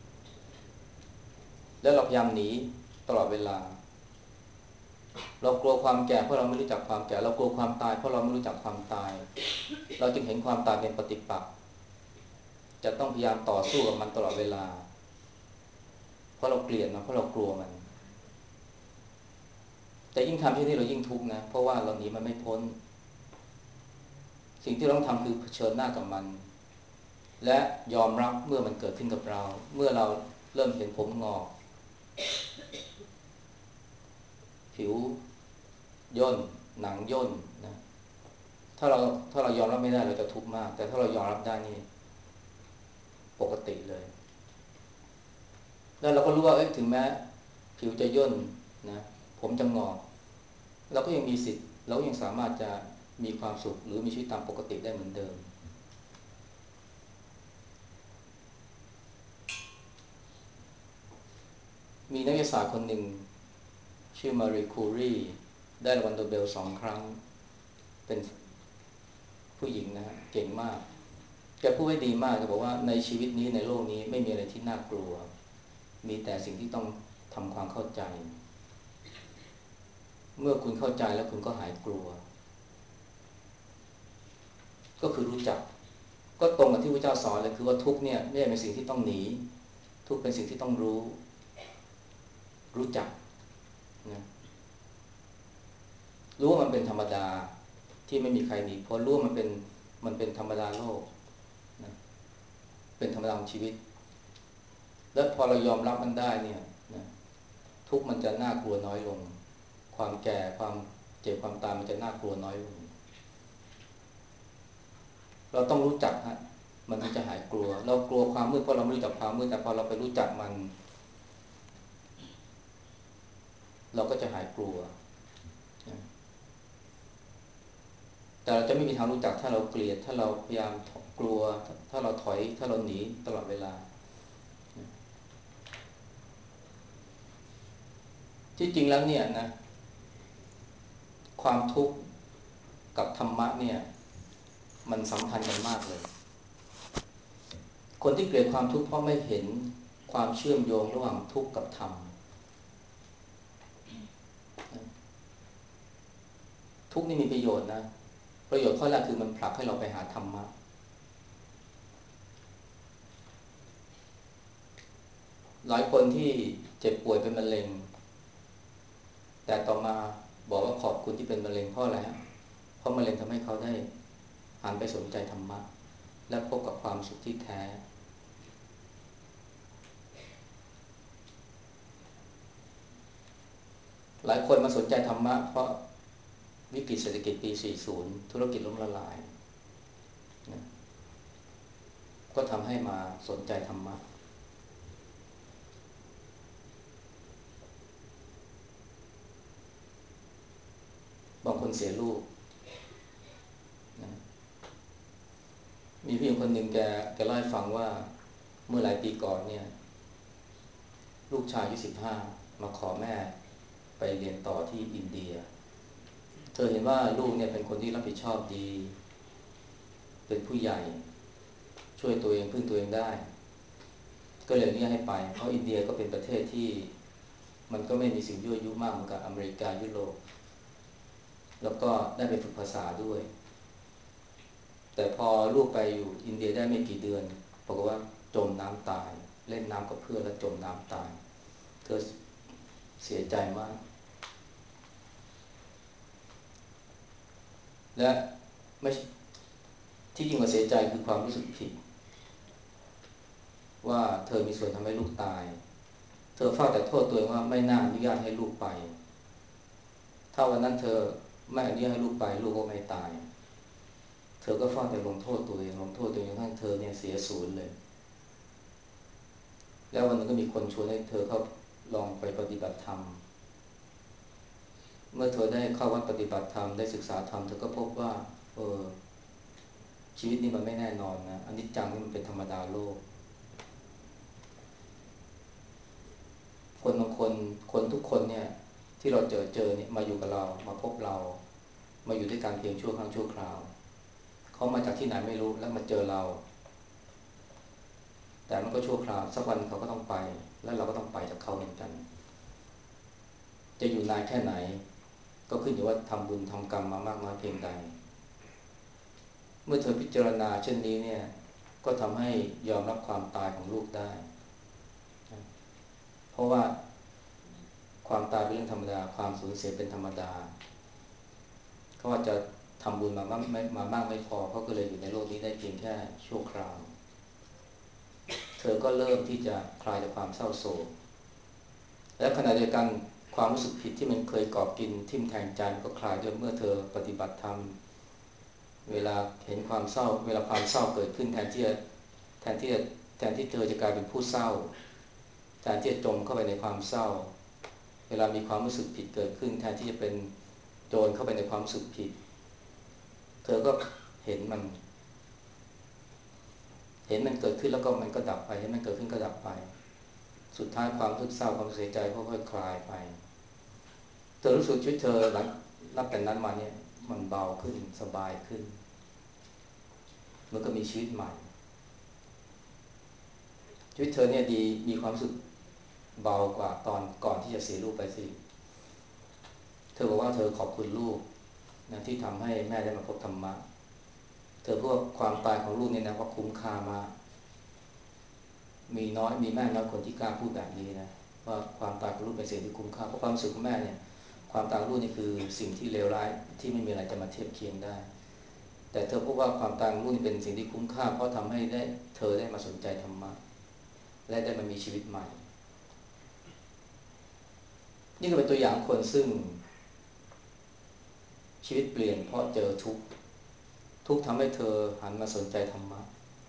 แล้วเราพยายามหนีตลอดเวลาเรากลัวความแก่เพราะเราไม่รู้จักความแก่เรากลัวความตายเพราะเราไม่รู้จักความตายเราจึงเห็นความตายเป็นปฏิปักษ์จะต้องพยายามต่อสู้กับมันตลอดเวลาเพราะเราเกลียดมันเพราะเรากลัวมันแต่ยิ่งทำเช่นนี้เรายิ่งทุกข์นะเพราะว่าเราหนีมันไม่พ้นสิ่งที่เราต้องทำคือเผชิญหน้ากับมันและยอมรับเมื่อมันเกิดขึ้นกับเราเมื่อเราเริ่มเห็นผมงอกผิวย่นหนังย่นนะถ้าเราถ้าเรายอมรับไม่ได้เราจะทุกข์มากแต่ถ้าเรายอมรับได้นี่ปกติเลยแล้วเราก็รู้ว่าเอ้ยถึงแม้ผิวจะย่นนะผมจะงอกเราก็ยังมีสิทธิ์เรายังสามารถจะมีความสุขหรือมีชีวิตตามปกติได้เหมือนเดิมมีนักวิทยาศาสตร์คนหนึ่งชื่อมารีคูรีได้รางวัลโนเบลสองครั้งเป็นผู้หญิงนะฮะเก่งมากแกพูดไว้ดีมากแกบอกว่าในชีวิตนี้ในโลกนี้ไม่มีอะไรที่น่ากลัวมีแต่สิ่งที่ต้องทำความเข้าใจเมื่อคุณเข้าใจแล้วคุณก็หายกลัวก็คือรู้จักก็ตรงกับที่พระเจ้าสอนเลยคือว่าทุกเนี่ยไม่ใช่เป็นสิ่งที่ต้องหนีทุกเป็นสิ่งที่ต้องรู้รู้จักนะรู้ว่ามันเป็นธรรมดาที่ไม่มีใครหนีเพราะรู้ว่ามันเป็นมันเป็นธรรมดาโลกนะเป็นธรรมดาของชีวิตแล้วพอเรายอมรับมันได้เนี่ยนะทุกมันจะน่ากลัวน้อยลงความแก่ความเจ็บความตายมันจะน่ากลัวน้อยลงเราต้องรู้จักฮะมันถึงจะหายกลัวเรากลัวความมืดเพราะเราไม่รู้จักความมืดแต่พอเราไปรู้จักมันเราก็จะหายกลัวนะแต่เราจะไม่มีทางรู้จักถ้าเราเกลียดถ้าเราพยายามกลัวถ้าเราถอยถ้าเราหนีตลอดเวลาที่จริงแล้วเนี่ยนะความทุกข์กับธรรมะเนี่ยมันสัมพันธ์กันมากเลยคนที่เกลียดความทุกข์เพราะไม่เห็นความเชื่อมโยงระหว่างทุกข์กับธรรมทุกข์นี่มีประโยชน์นะประโยชน์ข้อแรกคือมันผลักให้เราไปหาธรรมะหลายคนที่เจ็บป่วยเป็นมะเร็งแต่ต่อมาบอกว่าขอบคุณที่เป็นมะเร็งเพราะอะไรฮะเพราะมะเร็งทำให้เขาได้หันไปสนใจธรรมะและพบกับความสุขที่แท้หลายคนมาสนใจธรรมะเพราะวิกฤตเศรษฐกิจปี สี่สิบ ธุรกิจล้มละลายนะก็ทำให้มาสนใจธรรมะบางคนเสียลูกนะมีพี่คนหนึ่งแกแกเล่าให้ฟังว่าเมื่อหลายปีก่อนเนี่ยลูกชายอายุสิบห้ามาขอแม่ไปเรียนต่อที่อินเดียเธอเห็นว่าลูกเนี่ยเป็นคนที่รับผิดชอบดีเป็นผู้ใหญ่ช่วยตัวเองพึ่งตัวเองได้ก็เลยเรียกให้ไปเพราะอินเดียก็เป็นประเทศที่มันก็ไม่มีสิ่งยั่วยุมากเหมือนกับอเมริกายุโรปแล้วก็ได้ไปฝึกภาษาด้วยแต่พอลูกไปอยู่อินเดียได้ไม่กี่เดือนบอกว่าจมน้ำตายเล่นน้ำกับเพื่อนแล้วจมน้ำตายเธอเสียใจมากและไม่ที่ยิ่งกว่าเสียใจคือความรู้สึกผิดว่าเธอมีส่วนทำให้ลูกตายเธอเฝ้าแต่โทษตัวเองว่าไม่น่าอนุญาตให้ลูกไปถ้าวันนั้นเธอไม่อนุญาตให้ลูกไปลูกก็ไม่ตายเธอก็เฝ้าแต่ลงโทษตัวเองลงโทษตัวเองจนกระทั่งเธอเนี่ยเสียศูนย์เลยแล้ววันนึงก็มีคนชวนให้เธอเขาลองไปปฏิบัติธรรมเมื่อเธอได้เข้าวัดปฏิบัติธรรมได้ศึกษาธรรมเธอก็พบว่าเออชีวิตนี้มันไม่แน่นอนนะอนิจจังนี่มันเป็นธรรมดาโลกคนบางคนคนทุกคนเนี่ยที่เราเจอเจอเนี่ยมาอยู่กับเรามาพบเรามาอยู่ด้วยกันเพียงชั่วครั้งชั่วคราวเขามาจากที่ไหนไม่รู้แล้วมาเจอเราแต่มันก็ชั่วคราวสักวันเขาก็ต้องไปแล้วเราก็ต้องไปจากเขาเหมือนกันจะอยู่นานแค่ไหนก็ขึ้นอยู่ว่าทำบุญทำกรรมมามากน้อยเพียงใดเมื่อเธอพิจารณาเช่นนี้เนี่ยก็ทำให้ยอมรับความตายของลูกได้เพราะว่าความตายเป็นเรื่องธรรมดาความสูญเสียเป็นธรรมดาเขาว่าจะทำบุญมามากไม่มามากไม่พอเขาก็เลยอยู่ในโลกนี้ได้เพียงแค่ชั่วคราวเธอก็เริ่มที่จะคลายจากความเศร้าโศกและขณะเดียวกันความรู้สึกผิดที่มันเคยกอบกินทิ่มแทงใจก็คลายด้วยเมื่อเธอปฏิบัติธรรมเวลาเห็นความเศร้าเวลาความเศร้าเกิดขึ้นแทนที่จะแทนที่จะแทนที่เธอจะกลายเป็นผู้เศร้าแทนที่จะจมเข้าไปในความเศร้าเวลามีความรู้สึกผิดเกิดขึ้นแทนที่จะเป็นโจรเข้าไปในความรู้สึกผิดเธอก็เห็นมันเห็นมันเกิดขึ้นแล้วก็มันก็ดับไปเห็นมันเกิดขึ้นก็ดับไปสุดท้ายความทุกข์เศร้าความเสียใจก็ค่อยคลายไปเธอรู้สึกชีวิตเธอหลังนับแต่นั้นมาเนี่ยมันเบาขึ้นสบายขึ้นมันก็มีชีวิตใหม่ชีวิตเธอเนี่ยดีมีความรู้สึกเบากว่าตอนก่อนที่จะเสียลูกไปสิเธอบอกว่าเธอขอบคุณลูกนะที่ทำให้แม่ได้มาพบธรรมะเธอพูดว่าความตายของลูกเนี่ยนะว่าคุ้มค่ามากมีน้อยมีแม่น้อยคนที่กล้าพูดแบบนี้นะว่าความตายของลูกเป็นสิ่งที่คุ้มค่าเพราะความรู้สึกของแม่เนี่ยความตายของลูกนี่คือสิ่งที่เลวร้ายที่ไม่มีอะไรจะมาเทียบเคียงได้แต่เธอพูดว่าความตายของลูกนี่เป็นสิ่งที่คุ้มค่าเพราะทำให้ได้เธอได้มาสนใจธรรมะและได้มามีชีวิตใหม่นี่ก็เป็นตัวอย่างคนซึ่งชีวิตเปลี่ยนเพราะเจอทุกข์ทุกข์ทำให้เธอหันมาสนใจธรรมะ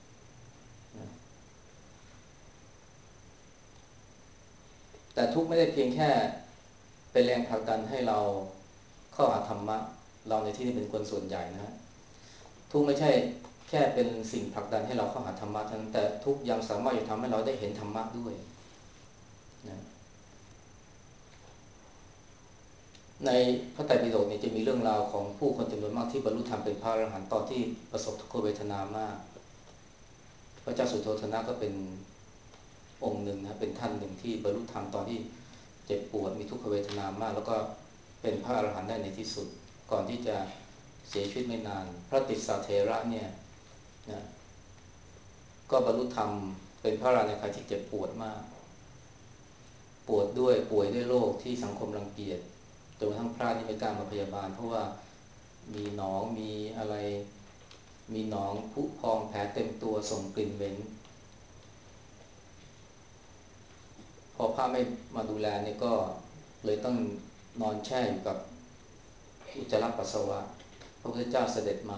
แต่ทุกข์ไม่ได้เพียงแค่เป็นแรงผลักดันให้เราเข้าหาธรรมะเราในที่นี้เป็นคนส่วนใหญ่นะทุกข์ไม่ใช่แค่เป็นสิ่งผลักดันให้เราเข้าหาธรรมะเท่านั้นแต่ทุกข์ยังสามารถจะทำให้เราได้เห็นธรรมะด้วยนะในพระไตรปิฎกเนี่ยจะมีเรื่องราวของผู้คนจำนวนมากที่บรรลุธรรมเป็นพระอรหันต์ตอนที่ประสบทุกขเวทนามากพระเจ้าสุโธทนะก็เป็นองค์หนึ่งนะเป็นท่านหนึ่งที่บรรลุธรรมตอนที่เจ็บปวดมีทุกขเวทนามากแล้วก็เป็นพระอรหันต์ได้ในที่สุดก่อนที่จะเสียชีวิตไม่นานพระติสสะเถระเนี่ยนะก็บรรลุธรรมเป็นพระอรหันต์ในขณะที่เจ็บปวดมากปวดด้วยป่วยด้วยโรคที่สังคมรังเกียจจนกระทั่งพระนี่ไม่กล้ามาพยาบาลเพราะว่ามีหนองมีอะไรมีหนองพุพองแผลเต็มตัวส่งกลิ่นเหม็นพอพระไม่มาดูแลนี่ก็เลยต้องนอนแช่อยู่กับอุจจาระปัสสาวะพระพุทธเจ้าเสด็จมา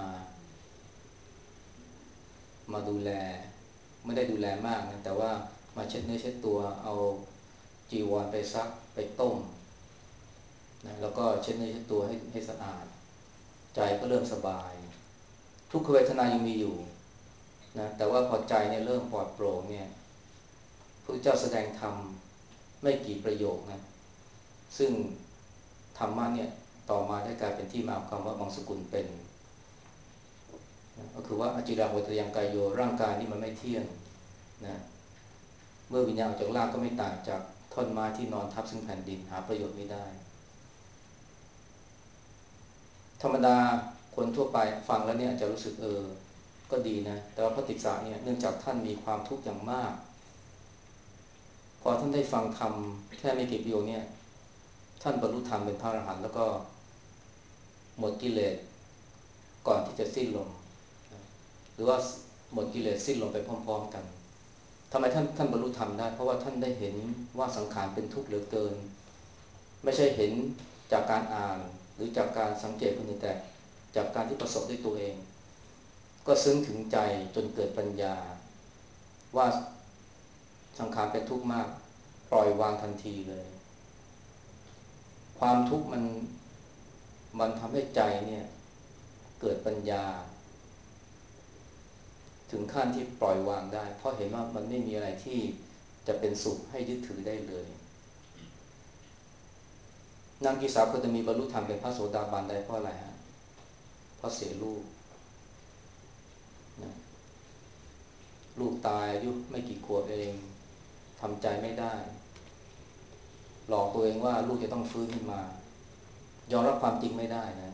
มาดูแลไม่ได้ดูแลมากนะแต่ว่ามาเช็ดเนื้อเช็ดตัวเอาจีวรไปซักไปต้มนะแล้วก็เช็ดเนื้อเช็ดตัวให้ให้สะอาดใจก็เริ่มสบายทุกขเวทนายังมีอยู่นะแต่ว่าพอใจเนี่ยเริ่มปลอดโปร่งเนี่ยพระพุทธเจ้าแสดงธรรมไม่กี่ประโยคนะซึ่งธรรมะเนี่ยต่อมาได้กลายเป็นที่มาของคำว่าบางสกุลเป็นนะก็คือว่าอจิราโหตยังกายโยร่างกายนี่มันไม่เที่ยงนะเมื่อวิญญาณออกจากร่างก็ไม่ต่างจากท่อนไม้ที่นอนทับซึ่งแผ่นดินหาประโยชน์ไม่ได้ธรรมดาคนทั่วไปฟังแล้วเนี่ยจะรู้สึกเออก็ดีนะแต่ว่าพระติสสะเนี่ยเนื่องจากท่านมีความทุกข์อย่างมากพอท่านได้ฟังธรรมแค่ไม่กี่ประโยคเนี่ยท่านบรรลุธรรมเป็นพระอรหันต์แล้วก็หมดกิเลสก่อนที่จะสิ้นลมหรือว่าหมดกิเลสสิ้นลมไปพร้อมๆกันทำไมท่านท่านบรรลุธรรมได้เพราะว่าท่านได้เห็นว่าสังขารเป็นทุกข์เหลือเกินไม่ใช่เห็นจากการอ่านหรือจากการสังเกตคนอื่นแต่จากการที่ประสบด้วยตัวเองก็ซึ้งถึงใจจนเกิดปัญญาว่าสังขารเป็นทุกข์มากปล่อยวางทันทีเลยความทุกข์มันมันทำให้ใจเนี่ยเกิดปัญญาถึงขั้นที่ปล่อยวางได้เพราะเห็นว่ามันไม่มีอะไรที่จะเป็นสุขให้ยึดถือได้เลยนางกีสาคนจะมีบรรลุธรรมเป็นพระโสดาบันได้เพราะอะไรฮะเพราะเสียลูกนะลูกตายอายุไม่กี่ขวบเองทำใจไม่ได้หลอกตัวเองว่าลูกจะต้องฟื้นขึ้นมายอมรับความจริงไม่ได้นะ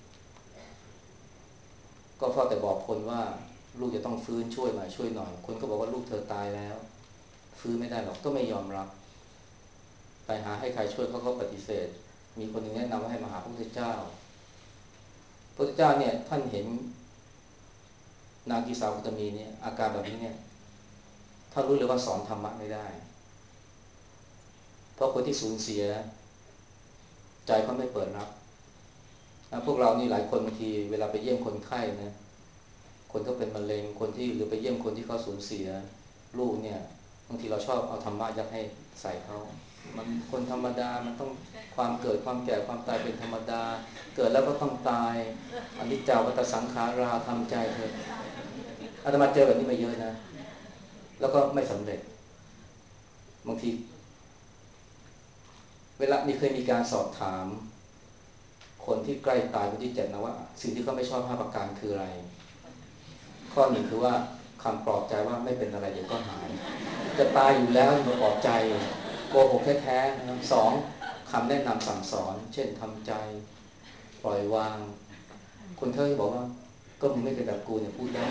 ก็เฝ้าแต่บอกคนว่าลูกจะต้องฟื้นช่วยหน่อยช่วยหน่อยคนก็บอกว่าลูกเธอตายแล้วฟื้นไม่ได้หรอกก็ไม่ยอมรับไปหาให้ใครช่วยเขาก็ปฏิเสธมีคนหนึ่งแนะนำว่าให้มาหาพระพุทธเจ้าพระพุทธเจ้าเนี่ยท่านเห็นนางกีสาวกุตมีเนี่ยอาการแบบนี้เนี่ยท่านรู้เลยว่าสอนธรรมะไม่ได้เพราะคนที่สูญเสียใจเขาไม่เปิดรับพวกเรานี่หลายคนบางทีเวลาไปเยี่ยมคนไข้นะคนก็เป็นมะเร็งคนที่หรือไปเยี่ยมคนที่เขาสูญเสียลูกเนี่ยบางทีเราชอบเอาธรรมะยัดให้ใส่เขามันคนธรรมดามันต้องความเกิดความแก่ความตายเป็นธรรมดาเกิดแล้วก็ต้องตายอนิจจาวัฏสังขาราทำใจเถอะอาตมาเจอแบบนี้มาเยอะนะแล้วก็ไม่สำเร็จบางทีเวลามีเคยมีการสอบถามคนที่ใกล้ตายคนที่เจ็บนะว่าสิ่งที่เขาไม่ชอบห้าประการคืออะไรข้อหนึ่งคือว่าคำปลอบใจว่าไม่เป็นอะไรเดี๋ยวก็หายจะตายอยู่แล้วมาปลอบใจโกหกแท้ๆนะครับสองคำแนะนำสั่งสอนเช่นทำใจปล่อยวางคนเธอบอกว่าก็มึงไม่เป็นแบบกูเนี่ยพูดได้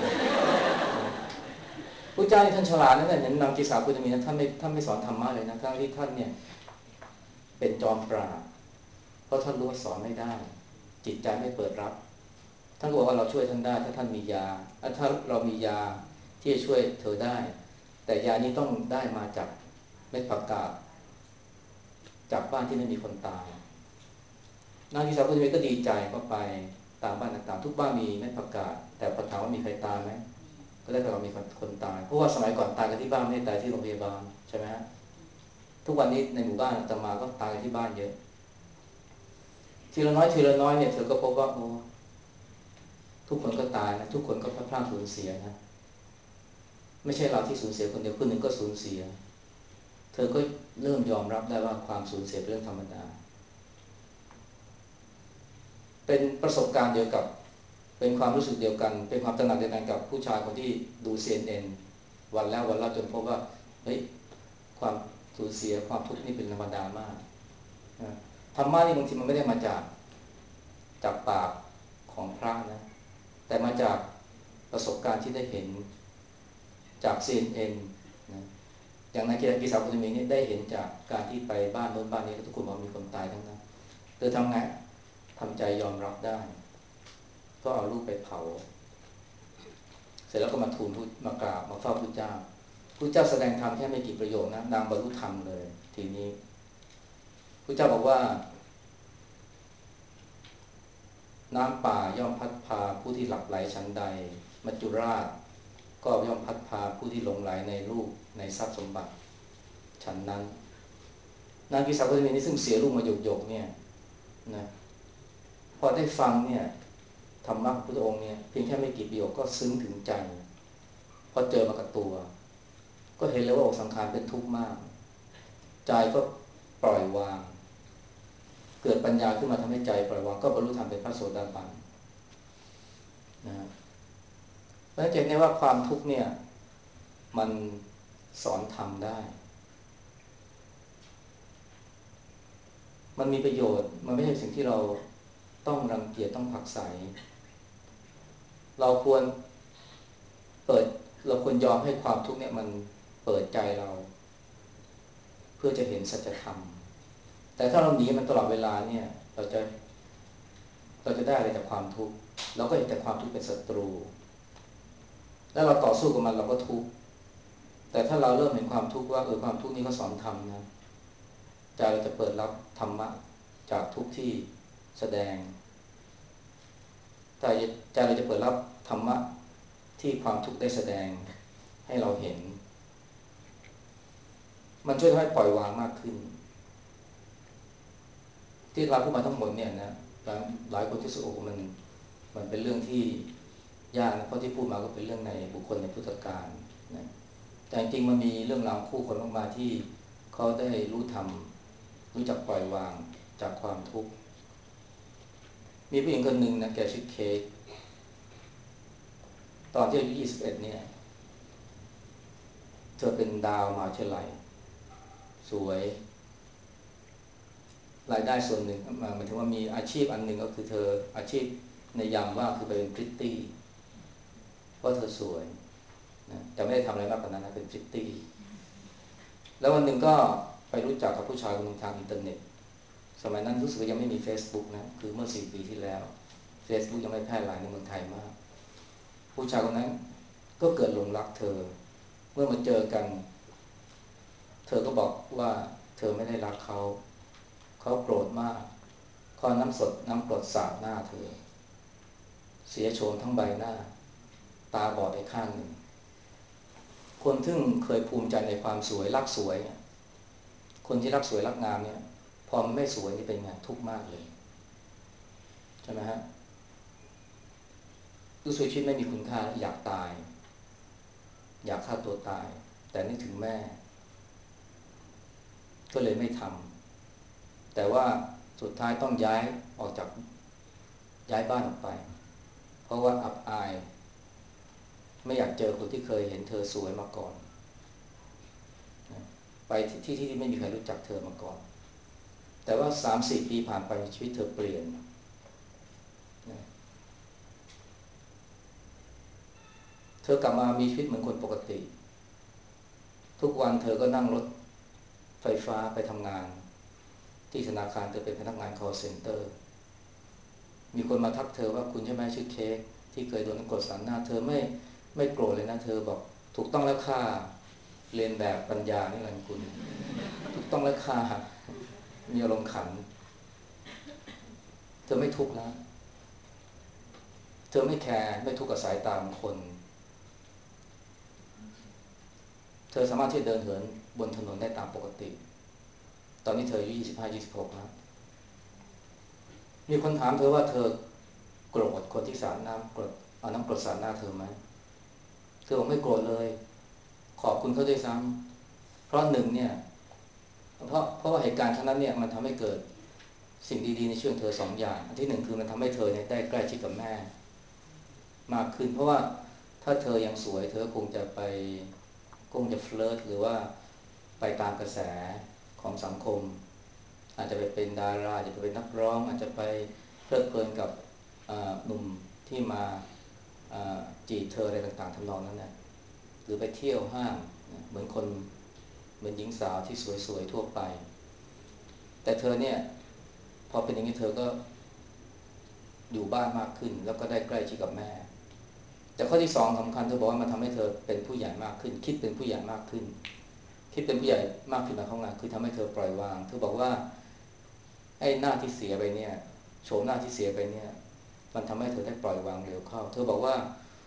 พระเจ้าท่านฉลาดนะเนี่ยเห็นนางกีสาปุตตมีนะท่านไม่ท่านไม่สอนธรรมะเลยนะทั้งที่ท่านเนี่ยเป็นจอมปราชญ์เพราะท่านรู้ว่าสอนไม่ได้จิตใจไม่เปิดรับท่านบอกว่าเราช่วยท่านได้ถ้าท่านมียาถ้าเรามียาที่จะช่วยเธอได้แต่ยานี้ต้องได้มาจากเม็ดผักกาดจากบ้านที่ไม่มีคนตายนางกีสาปุตตมีก็ดีใจก็ไปตามบ้านต่างๆทุกบ้านมีเม็ดผักกาดแต่พอถามว่ามีใครตายไหมก็ได้แต่ว่ามีคนคนตายเพราะว่าสมัยก่อนตายกันที่บ้านไม่ได้ตายที่โรงพยาบาลใช่ไหมฮะทุกวันนี้ในหมู่บ้านอาตมาก็ตายกันที่บ้านเยอะทีละน้อยทีละน้อยเนี่ยเธอก็พบว่าโอ้ทุกคนก็ตายนะทุกคนก็พลาดพลาดสูญเสียนะไม่ใช่เราที่สูญเสียคนเดียวคนหนึ่งก็สูญเสียเธอก็เริ่มยอมรับได้ว่าความสูญเสียเป็นเรื่องธรรมดาเป็นประสบการณ์เดียวกับเป็นความรู้สึกเดียวกันเป็นความตระหนักเดียวกันกับผู้ชายคนที่ดู ซี เอ็น เอ็น วันแล้ววันเล่าจนพบว่าเฮ้ยความสูญเสียความทุกข์นี่เป็นธรรมดามากธรรมะนี่บางทีมันไม่ได้มาจากจากปากของพระนะแต่มาจากประสบการณ์ที่ได้เห็นจาก ซี เอ็น เอ็น นะอย่างนายกีสาวคนนี้นี่ได้เห็นจากการที่ไปบ้านโน้นบ้านนี้แล้วทุกคนบอกมีคนตายทั้งนั้นเธอทำไงทำใจยอมรับได้ก็เอาลูกไปเผาเสร็จแล้วก็มาทูลมากราบมาเฝ้าพระเจ้าพระเจ้าแสดงธรรมแค่ไม่กี่ประโยคนะนางบรรลุธรรมเลยทีนี้พระเจ้าบอกว่าน้ำป่าย่อมพัดพาผู้ที่หลับไหลชั้นใดมัจจุราชก็ย่อมพัดพาผู้ที่หลงไหลในลูกในทรัพย์สมบัติชั้นนั้นนางกิสาวนีนี่ซึ่งเสียลูกมาหยกๆเนี่ยนะพอได้ฟังเนี่ยธรรมะของพระองค์เนี่ยเพียงแค่ไม่กี่ประโยคก็ซึ้งถึงใจพอเจอมากับตัวก็เห็นเลยว่าสังขารเป็นทุกข์มากใจก็ปล่อยวางเกิดปัญญาขึ้นมาทำให้ใจปล่อยวางก็บรรลุธรรมเป็นพระโสดาบันนะเพราะฉะนั้นเห็นได้ว่าความทุกข์เนี่ยมันสอนธรรมได้มันมีประโยชน์มันไม่ใช่สิ่งที่เราต้องรังเกียจต้องผลักไสเราควรเปิดเราควรยอมให้ความทุกข์เนี่ยมันเปิดใจเราเพื่อจะเห็นสัจธรรมแต่ถ้าเราหนีมันตลอดเวลาเนี่ยเราจะเราจะได้อะไรจากความทุกข์เราก็เห็นแต่ความทุกข์เป็นศัตรูแล้วเราต่อสู้กับมันเราก็ทุกข์แต่ถ้าเราเริ่มเห็นความทุกข์ว่าเออความทุกข์นี้ก็สอนธรรมนะใจเราจะเปิดรับธรรมะจากทุกที่แสดงใจใจเราจะเปิดรับธรรมะที่ความทุกข์ได้แสดงให้เราเห็นมันช่วยทำให้ปล่อยวางมากขึ้นที่เราพูดมาทั้งหมดเนี่ยนะหลายคนที่สุโอ้มันมันเป็นเรื่องที่ยากนะเพราะที่พูดมาก็เป็นเรื่องในบุคคลในพุทธกาลนะแต่จริงมันมีเรื่องราวคู่คนมากๆที่เขาได้รู้ธรรมรู้จักปล่อยวางจากความทุกข์มีผู้หญิงคนหนึ่งนะแกชื่อเคทตอนที่อายุยี่สิบเอ็ดเนี่ยเธอเป็นดาวมหาวิทยาลัยสวยรายได้ส่วนหนึ่งหมายถึงว่ามีอาชีพอันหนึ่งก็คือเธออาชีพในยามว่างคือไปเป็นพริตตี้เพราะเธอสวยนะแต่ไม่ได้ทำอะไรมากกว่านั้นนะเป็นพริตตี้แล้ววันหนึ่งก็ไปรู้จักกับผู้ชายคนหนึ่งทางอินเทอร์เน็ตสมัยนั้นรู้สึกว่ายังไม่มี Facebook นะคือเมื่อสี่ปีที่แล้ว Facebook ยังไม่แพร่หลายในเมืองไทยมากผู้ชายคนนั้นก็เกิดหลงรักเธอเมื่อมาเจอกันเธอก็บอกว่าเธอไม่ได้รักเขาเขาโกรธมากเขาน้ำสดน้ำกรดสาดหน้าเธอเสียโฉมทั้งใบหน้าตาบอดไปข้างหนึ่งคนที่เคยภูมิใจในความสวยรักสวยเนี่ยคนที่รักสวยรักงามเนี่ยพอมันไม่สวยนี่เป็นไงทุกข์มากเลยใช่ไหมฮะรู้สึกชีวิตไม่มีคุณค่าอยากตายอยากฆ่าตัวตายแต่นึกถึงแม่ก็เลยไม่ทำแต่ว่าสุดท้ายต้องย้ายออกจากย้ายบ้านออกไปเพราะว่าอับอายไม่อยากเจอคนที่เคยเห็นเธอสวยมาก่อนไปที่ที่ที่ไม่มีใครรู้จักเธอมาก่อนแต่ว่า สามสี่ ปีผ่านไปชีวิตเธอเปลี่ยนเธอกลับมามีชีวิตเหมือนคนปกติทุกวันเธอก็นั่งรถไฟฟ้าไปทำงานที่ธนาคารเธอเป็นพนักงาน call center มีคนมาทักเธอว่าคุณใช่ไหมชื่อเค้กที่เคยโดนกดสันหน้าเธอไม่ไม่โกรธเลยนะเธอบอกถูกต้องแล้วค่ะเรียนแบบปัญญานี่แหละคุณถูกต้องแล้วค่ะมีอารมณ์ขันเธอไม่ทุกข์นะเธอไม่แคร์ไม่ทุกข์กับสายตาของคนเธอสามารถที่จะเดินเหินบนถนนได้ตามปกติตอนนี้เธออายุยี่สิบห้า ยี่สิบหกแล้วมีคนถามเธอว่าเธอโกรธคนที่สาดน้ำกรดเอาน้ำกรดสาดหน้าเธอไหมเธอบอกไม่โกรธเลยขอบคุณเขาด้วยซ้ำเพราะหนึ่งเนี่ยเพราะเพราะว่าเหตุการณ์ครั้งนั้นเนี่ยมันทำให้เกิดสิ่งดีๆในชีวิตเธอสองอย่างอันที่หนึ่งคือมันทำให้เธอเนี่ยได้ใกล้ชิดกับแม่มากขึ้นเพราะว่าถ้าเธอยังสวยเธอคงจะไปคงจะเฟลิร์ตหรือว่าไปตามกระแสของสังคมอาจจะไปเป็นดาราอาจจะไปเป็นนักร้องอาจจะไปเพลิดเพลินกับหนุ่มที่มาจีบเธออะไรต่างๆทำนองนั้นนะหรือไปเที่ยวห้างเหมือนคนเหมือนหญิงสาวที่สวยๆทั่วไปแต่เธอเนี่ยพอเป็นอย่างนี้เธอก็อยู่บ้านมากขึ้นแล้วก็ได้ใกล้ชิดกับแม่แต่ข้อที่สองสำคัญเธอบอกว่ามันทำให้เธอเป็นผู้ใหญ่มากขึ้นคิดเป็นผู้ใหญ่มากขึ้นคิดเป็นผู้ใหญ่มากขึ้นในห้องงานคือทำให้เธอปล่อยวางเธอบอกว่าไอ้หน้าที่เสียไปเนี่ยโฉมหน้าที่เสียไปเนี่ยมันทำให้เธอได้ปล่อยวางเร็วเข้าเธอบอกว่า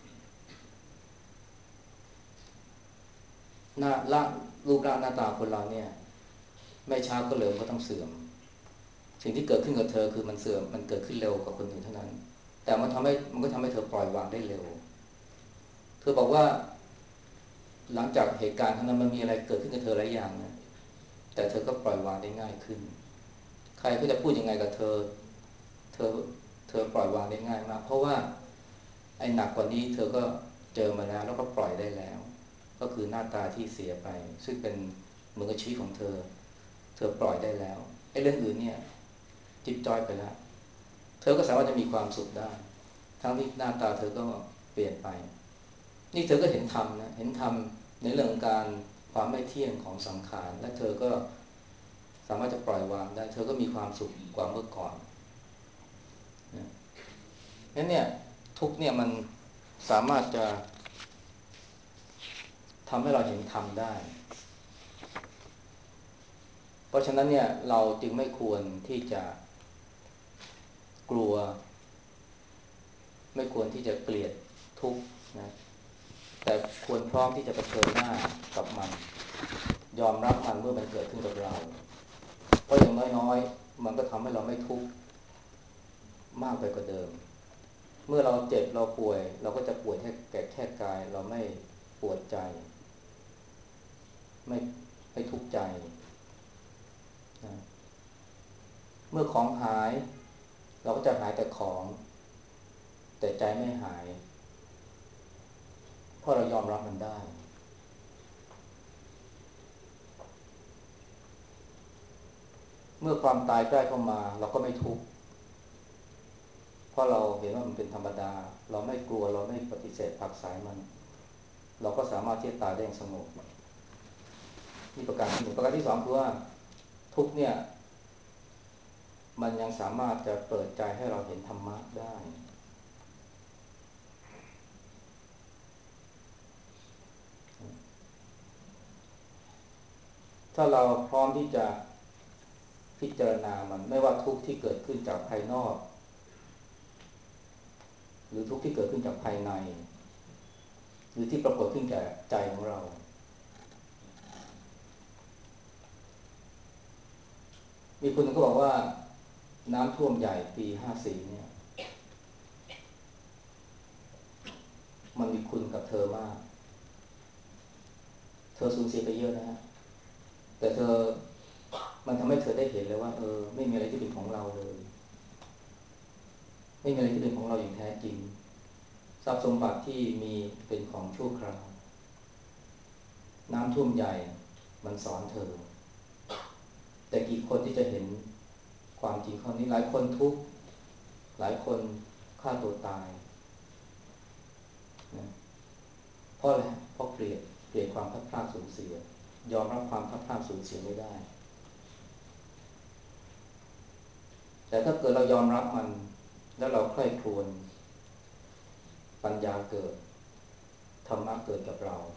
หน้าละรูปร่างหน้าตาคนเราเนี่ยไม่ช้าก็เร็วก็ต้องเสื่อมสิ่งที่เกิดขึ้นกับเธอคือมันเสื่อมมันเกิดขึ้นเร็วกว่าคนอื่นเท่านั้นแต่มันทำให้มันก็ทำให้เธอปล่อยวางได้เร็วเธอบอกว่าหลังจากเหตุการณ์นั้นมันมีอะไรเกิดขึ้นกับเธอหลายอย่างนะแต่เธอก็ปล่อยวางได้ง่ายขึ้นใครก็จะพูดยังไงกับเธอเธอเธอปล่อยวางได้ง่ายมากเพราะว่าไอ้หนักกว่านี้เธอก็เจอมาแล้วแล้วก็ปล่อยได้แล้วก็คือหน้าตาที่เสียไปซึ่งเป็นเหมือนกับชีวิตของเธอเธอปล่อยได้แล้วไอ้เรื่องอื่นเนี่ยจิ๊บจ้อยไปแล้วเธอก็สามารถจะมีความสุขได้ทั้งที่หน้าตาเธอก็เปลี่ยนไปนี่เธอก็เห็นธรรมนะเห็นธรรมในเรื่องของการความไม่เที่ยงของสังขารและเธอก็สามารถจะปล่อยวางได้เธอก็มีความสุขกว่าเมื่อก่อนนะงั้นเนี่ยทุกเนี่ยมันสามารถจะทำให้เราเห็นธรรมได้เพราะฉะนั้นเนี่ยเราจึงไม่ควรที่จะกลัวไม่ควรที่จะเกลียดทุกข์นะแต่ควรพร้อมที่จะเผชิญหน้ากับมันยอมรับมันเมื่อมันเกิดขึ้นกับเราเพราะอย่างน้อยๆมันก็ทำให้เราไม่ทุกข์มากไปกว่าเดิมเมื่อเราเจ็บเราป่วยเราก็จะป่วยแค่แก่แค่กายเราไม่ปวดใจไม่ไม่ทุกข์ใจนะเมื่อของหายเราก็จะหายแต่ของแต่ใจไม่หายเพราะเรายอมรับมันได้เมื่อความตายใกล้เข้ามาเราก็ไม่ทุกข์เพราะเราเห็นว่ามันเป็นธรรมดาเราไม่กลัวเราไม่ปฏิเสธผลักไสมันเราก็สามารถที่จะตายได้อย่างสงบนี่ประการที่หนึ่งประการที่สองคือว่าทุกเนี่ยมันยังสามารถจะเปิดใจให้เราเห็นธรรมะได้ถ้าเราพร้อมที่จะพิจารณามันไม่ว่าทุกข์ที่เกิดขึ้นจากภายนอกหรือทุกข์ที่เกิดขึ้นจากภายในหรือที่ปรากฏขึ้นแก่ใจของเรามีคนก็บอกว่าน้ำท่วมใหญ่ปีห้าสี่เนี่ยมันมีคุณกับเธอมากเธอสูญเสียไปเยอะนะฮะแต่เธอมันทำให้เธอได้เห็นเลยว่าเออไม่มีอะไรที่เป็นของเราเลยไม่มีอะไรที่เป็นของเราอย่างแท้จริงทรัพย์สมบัติที่มีเป็นของชั่วคราวน้ำท่วมใหญ่มันสอนเธอแต่กี่คนที่จะเห็นความจริงข้อนี้หลายคนทุกข์หลายคนฆ่าตัวตายนะเพราะอะไรเพราะเกลียดเกลียดความพัดพลาดสูญเสียยอมรับความพัดพลาดสูญเสียไม่ได้แต่ถ้าเกิดเรายอมรับมันแล้วเราใคร่ครวญปัญญาเกิดธรรมะเกิดกับเรา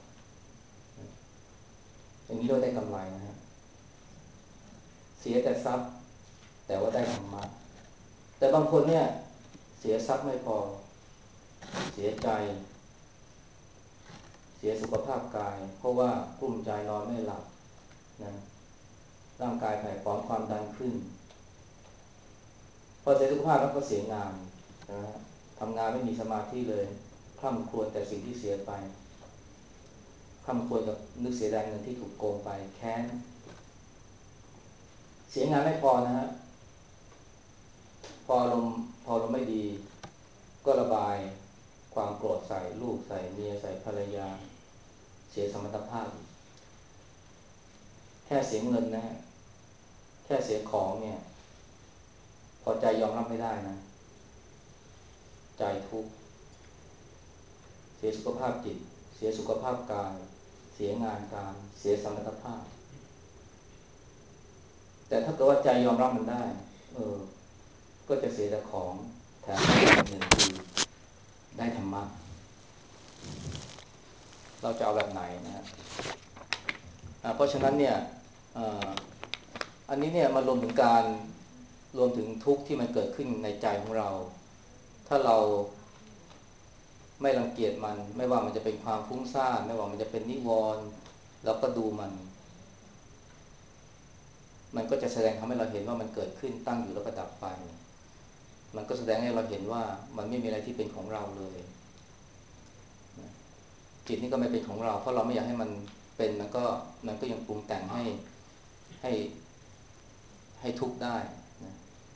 อย่างนี้เราได้กำไรนะฮะเสียแต่ทรัพย์แต่ว่าได้ธรรมะแต่บางคนเนี่ยเสียทรัพย์ไม่พอเสียใจเสียสุขภาพกายเพราะว่ากลุ้มใจนอนไม่หลับนะร่างกายแผ่วความความดันขึ้นพอเสียสุขภาพแล้วก็เสียงานนะทำงานไม่มีสมาธิเลยคร่ำครวญแต่สิ่งที่เสียไปคร่ำครวญกับนึกเสียดายเงินที่ถูกโกงไปแค้นเสียงานไม่พอนะฮะพอลมพอลมไม่ดีก็ระบายความโกรธใส่ลูกใส่เมียใส่ภรรยาเสียสมรรถภาพแค่เสียเงินนะฮะแค่เสียของเนี่ยพอใจยอมรับไม่ได้นะใจทุกข์เสียสุขภาพจิตเสียสุขภาพกายเสียงานการเสียสมรรถภาพแต่ถ้าเกิดว่าใจยอมรับมันได้เออก็จะเสียแต่ของแถมได้หนึ่งคือได้ธรรมะเราจะเอาแบบไหนนะฮะเพราะฉะนั้นเนี่ยอันนี้เนี่ยมันรวมถึงการรวมถึงทุกข์ที่มันเกิดขึ้นในใจของเราถ้าเราไม่รังเกียจมันไม่ว่ามันจะเป็นความฟุ้งซ่านไม่ว่ามันจะเป็นนิวรณ์เราก็ดูมันมันก็จะแสดงทำให้เราเห็นว่ามันเกิดขึ้นตั้งอยู่แล้วก็ดับไปมันก็แสดงให้เราเห็นว่ามันไม่มีอะไรที่เป็นของเราเลยจิตนี่ก็ไม่เป็นของเราเพราะเราไม่อยากให้มันเป็นมันก็มันก็ยังปรุงแต่งให้ให้ให้ทุกข์ได้นะ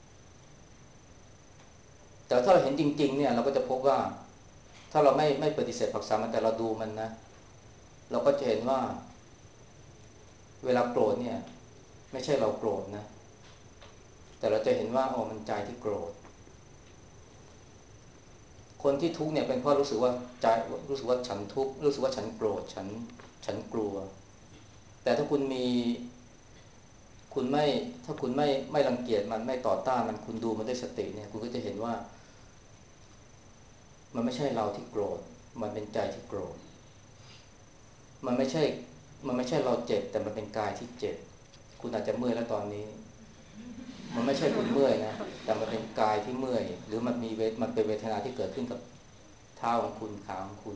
แต่ถ้าเราเห็นจริงๆเนี่ยเราก็จะพบว่าถ้าเราไม่ไม่ปฏิเสธผักสามันแต่เราดูมันนะเราก็จะเห็นว่าเวลาโกรธเนี่ยไม่ใช่เราโกรธนะแต่เราจะเห็นว่าอ๋อมันใจที่โกรธคนที่ทุกข์เนี่ยเป็นเพราะรู้สึกว่าใจรู้สึกว่าฉันทุกข์รู้สึกว่าฉันโกรธฉันฉันกลัวแต่ถ้าคุณมีคุณไม่ถ้าคุณไม่ไม่รังเกียจมันไม่ต่อต้านมันคุณดูมันด้วยสติเนี่ยคุณก็จะเห็นว่ามันไม่ใช่เราที่โกรธมันเป็นใจที่โกรธมันไม่ใช่มันไม่ใช่เราเจ็บแต่มันเป็นกายที่เจ็บคุณอาจจะเมื่อยแล้วตอนนี้มันไม่ใช่คุณเมื่อยนะแต่มันเป็นกายที่เมื่อยหรือมันมีเวทมันเป็นเวทนาที่เกิดขึ้นกับเท้าของคุณขาของคุณ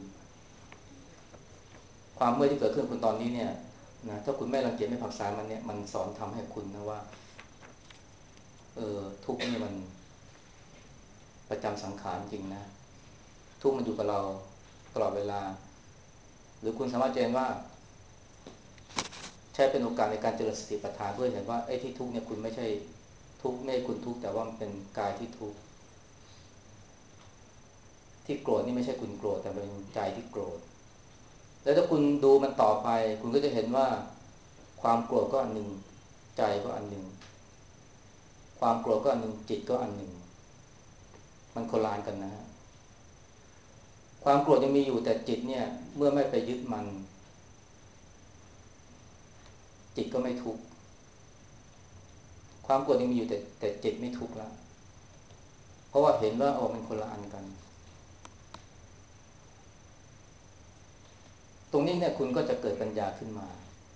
ความเมื่อยที่เกิดขึ้นคุณตอนนี้เนี่ยนะถ้าคุณไม่รังเกียจไม่ผักสายมันเนี่ยมันสอนทำให้คุณนะว่าเออทุกข์นี่มันประจำสังขารจริงนะทุกข์มันอยู่กับเราตลอดเวลาหรือคุณสามารถเจนว่าใช้เป็นโอกาสในการเจริญสติปัฏฐานเพื่อเห็นว่าไอ้ที่ทุกข์เนี่ยคุณไม่ใช่ทุกข์ไม่คุณทุกข์แต่ว่ามันเป็นกายที่ทุกข์ที่โกรธนี่ไม่ใช่คุณโกรธแต่เป็นใจที่โกรธแล้วถ้าคุณดูมันต่อไปคุณก็จะเห็นว่าความโกรธก็อันหนึ่งใจก็อันหนึ่งความโกรธก็อันหนึ่งจิตก็อันหนึ่งมันโคลานกันนะฮะความโกรธยังมีอยู่แต่จิตเนี่ยเมื่อไม่ไปยึดมันจิตก็ไม่ทุกข์ความโกรธยังมีอยู่แต่แต่จิตไม่ทุกข์แล้วเพราะว่าเห็นว่าโอ้มันคนละอันกันตรงนี้เนี่ยคุณก็จะเกิดปัญญาขึ้นมา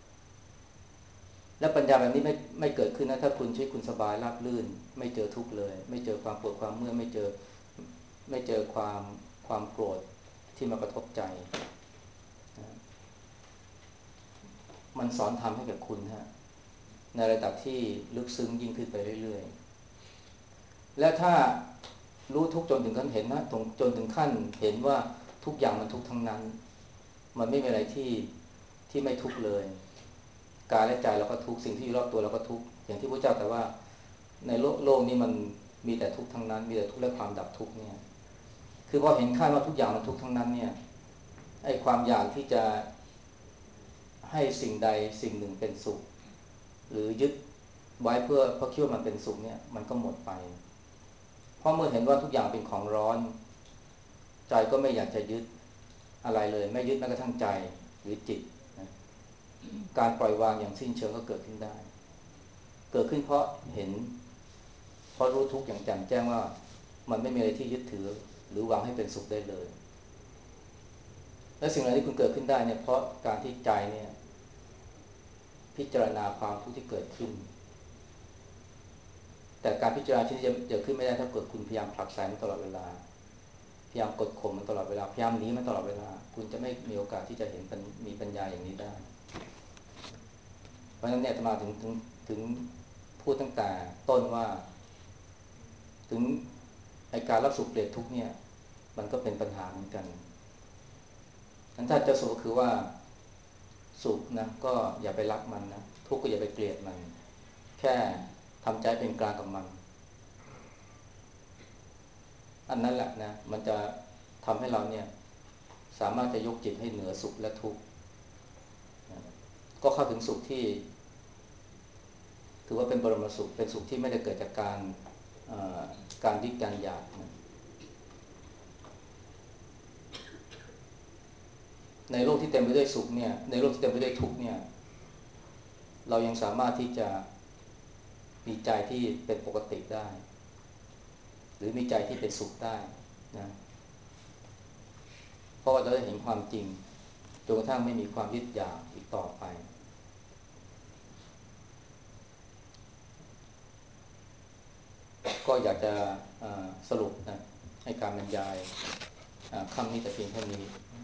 และปัญญาแบบนี้ไม่ไม่เกิดขึ้นนะถ้าคุณชีวิตคุณสบายราบรื่นไม่เจอทุกข์เลยไม่เจอความปวดความเมื่อยไม่เจอไม่เจอความความโกรธที่มากระทบใจมันสอนทำให้กับคุณฮะในระดับที่ลึกซึ้งยิ่งขึ้นไปเรื่อยๆและถ้ารู้ทุกจนถึงขั้นเห็นนะจนถึงขั้นเห็นว่าทุกอย่างมันทุกทั้งนั้นมันไม่มีอะไรที่ที่ไม่ทุกเลยกายและใจเราก็ทุกสิ่งที่อยู่รอบตัวเราก็ทุกอย่างที่พระเจ้าแต่ว่าในโลกโลกนี้มันมีแต่ทุกข์ทั้งนั้นมีแต่ทุกข์และความดับทุกข์เนี่ยคือพอเห็นค่าว่าทุกอย่างมันทุกข์ทั้งนั้นเนี่ยไอ้ความอยากที่จะให้สิ่งใดสิ่งหนึ่งเป็นสุขหรือยึดไว้เพื่อเพราะคิดว่ามันเป็นสุขเนี่ยมันก็หมดไปเพราะเมื่อเห็นว่าทุกอย่างเป็นของร้อนใจก็ไม่อยากจะยึดอะไรเลยไม่ยึดแม้กระทั่งใจหรือจิตนะการปล่อยวางอย่างสิ้นเชิงก็เกิดขึ้นได้เกิดขึ้นเพราะเห็นเพราะรู้ทุกข์อย่างแจ่มแจ้งว่ามันไม่มีอะไรที่ยึดถือหรือหวังให้เป็นสุขได้เลยและสิ่งอะไรที่คุณเกิดขึ้นได้เนี่ยเพราะการที่ใจเนี่ยพิจารณาความทุกข์ที่เกิดขึ้นแต่การพิจารณาที่จะเกิดขึ้นไม่ได้ถ้าเกิดคุณพยายามผลักไสมันตลอดเวลาพยายามกดข่มมันตลอดเวลาพยายามหนีมันตลอดเวลาคุณจะไม่มีโอกาสที่จะเห็นมีปัญญาอย่างนี้ได้เพราะฉะนั้นเนี่ยอาตมาถึงถึงถึงพูดตั้งแต่ต้นว่าถึงไอ้การรับสุขเปลี่ยนทุกข์เนี่ยมันก็เป็นปัญหาเหมือนกันอันถ้าจะสุขก็คือว่าสุขนะก็อย่าไปรักมันนะทุกข์ก็อย่าไปเกลียดมันแค่ทำใจเป็นกลางกับมันอันนั้นแหละนะมันจะทำให้เราเนี่ยสามารถจะยกจิตให้เหนือสุขและทุกข์ก็เข้าถึงสุขที่ถือว่าเป็นบรมสุขเป็นสุขที่ไม่ได้เกิดจากการการยึดการอยากนะในโลกที่เต็มไปด้วยสุขเนี่ยในโลกที่เต็มไปด้วยทุกข์เนี่ยเรายังสามารถที่จะมีใจที่เป็นปกติได้หรือมีใจที่เป็นสุขได้นะเพราะว่าเราได้เห็นความจริงจนกระทั่งไม่มีความยึดอยากอีกต่อไปก็อยากจะสรุปนะให้การบรรยายคำนี้แต่เพียงเท่านี้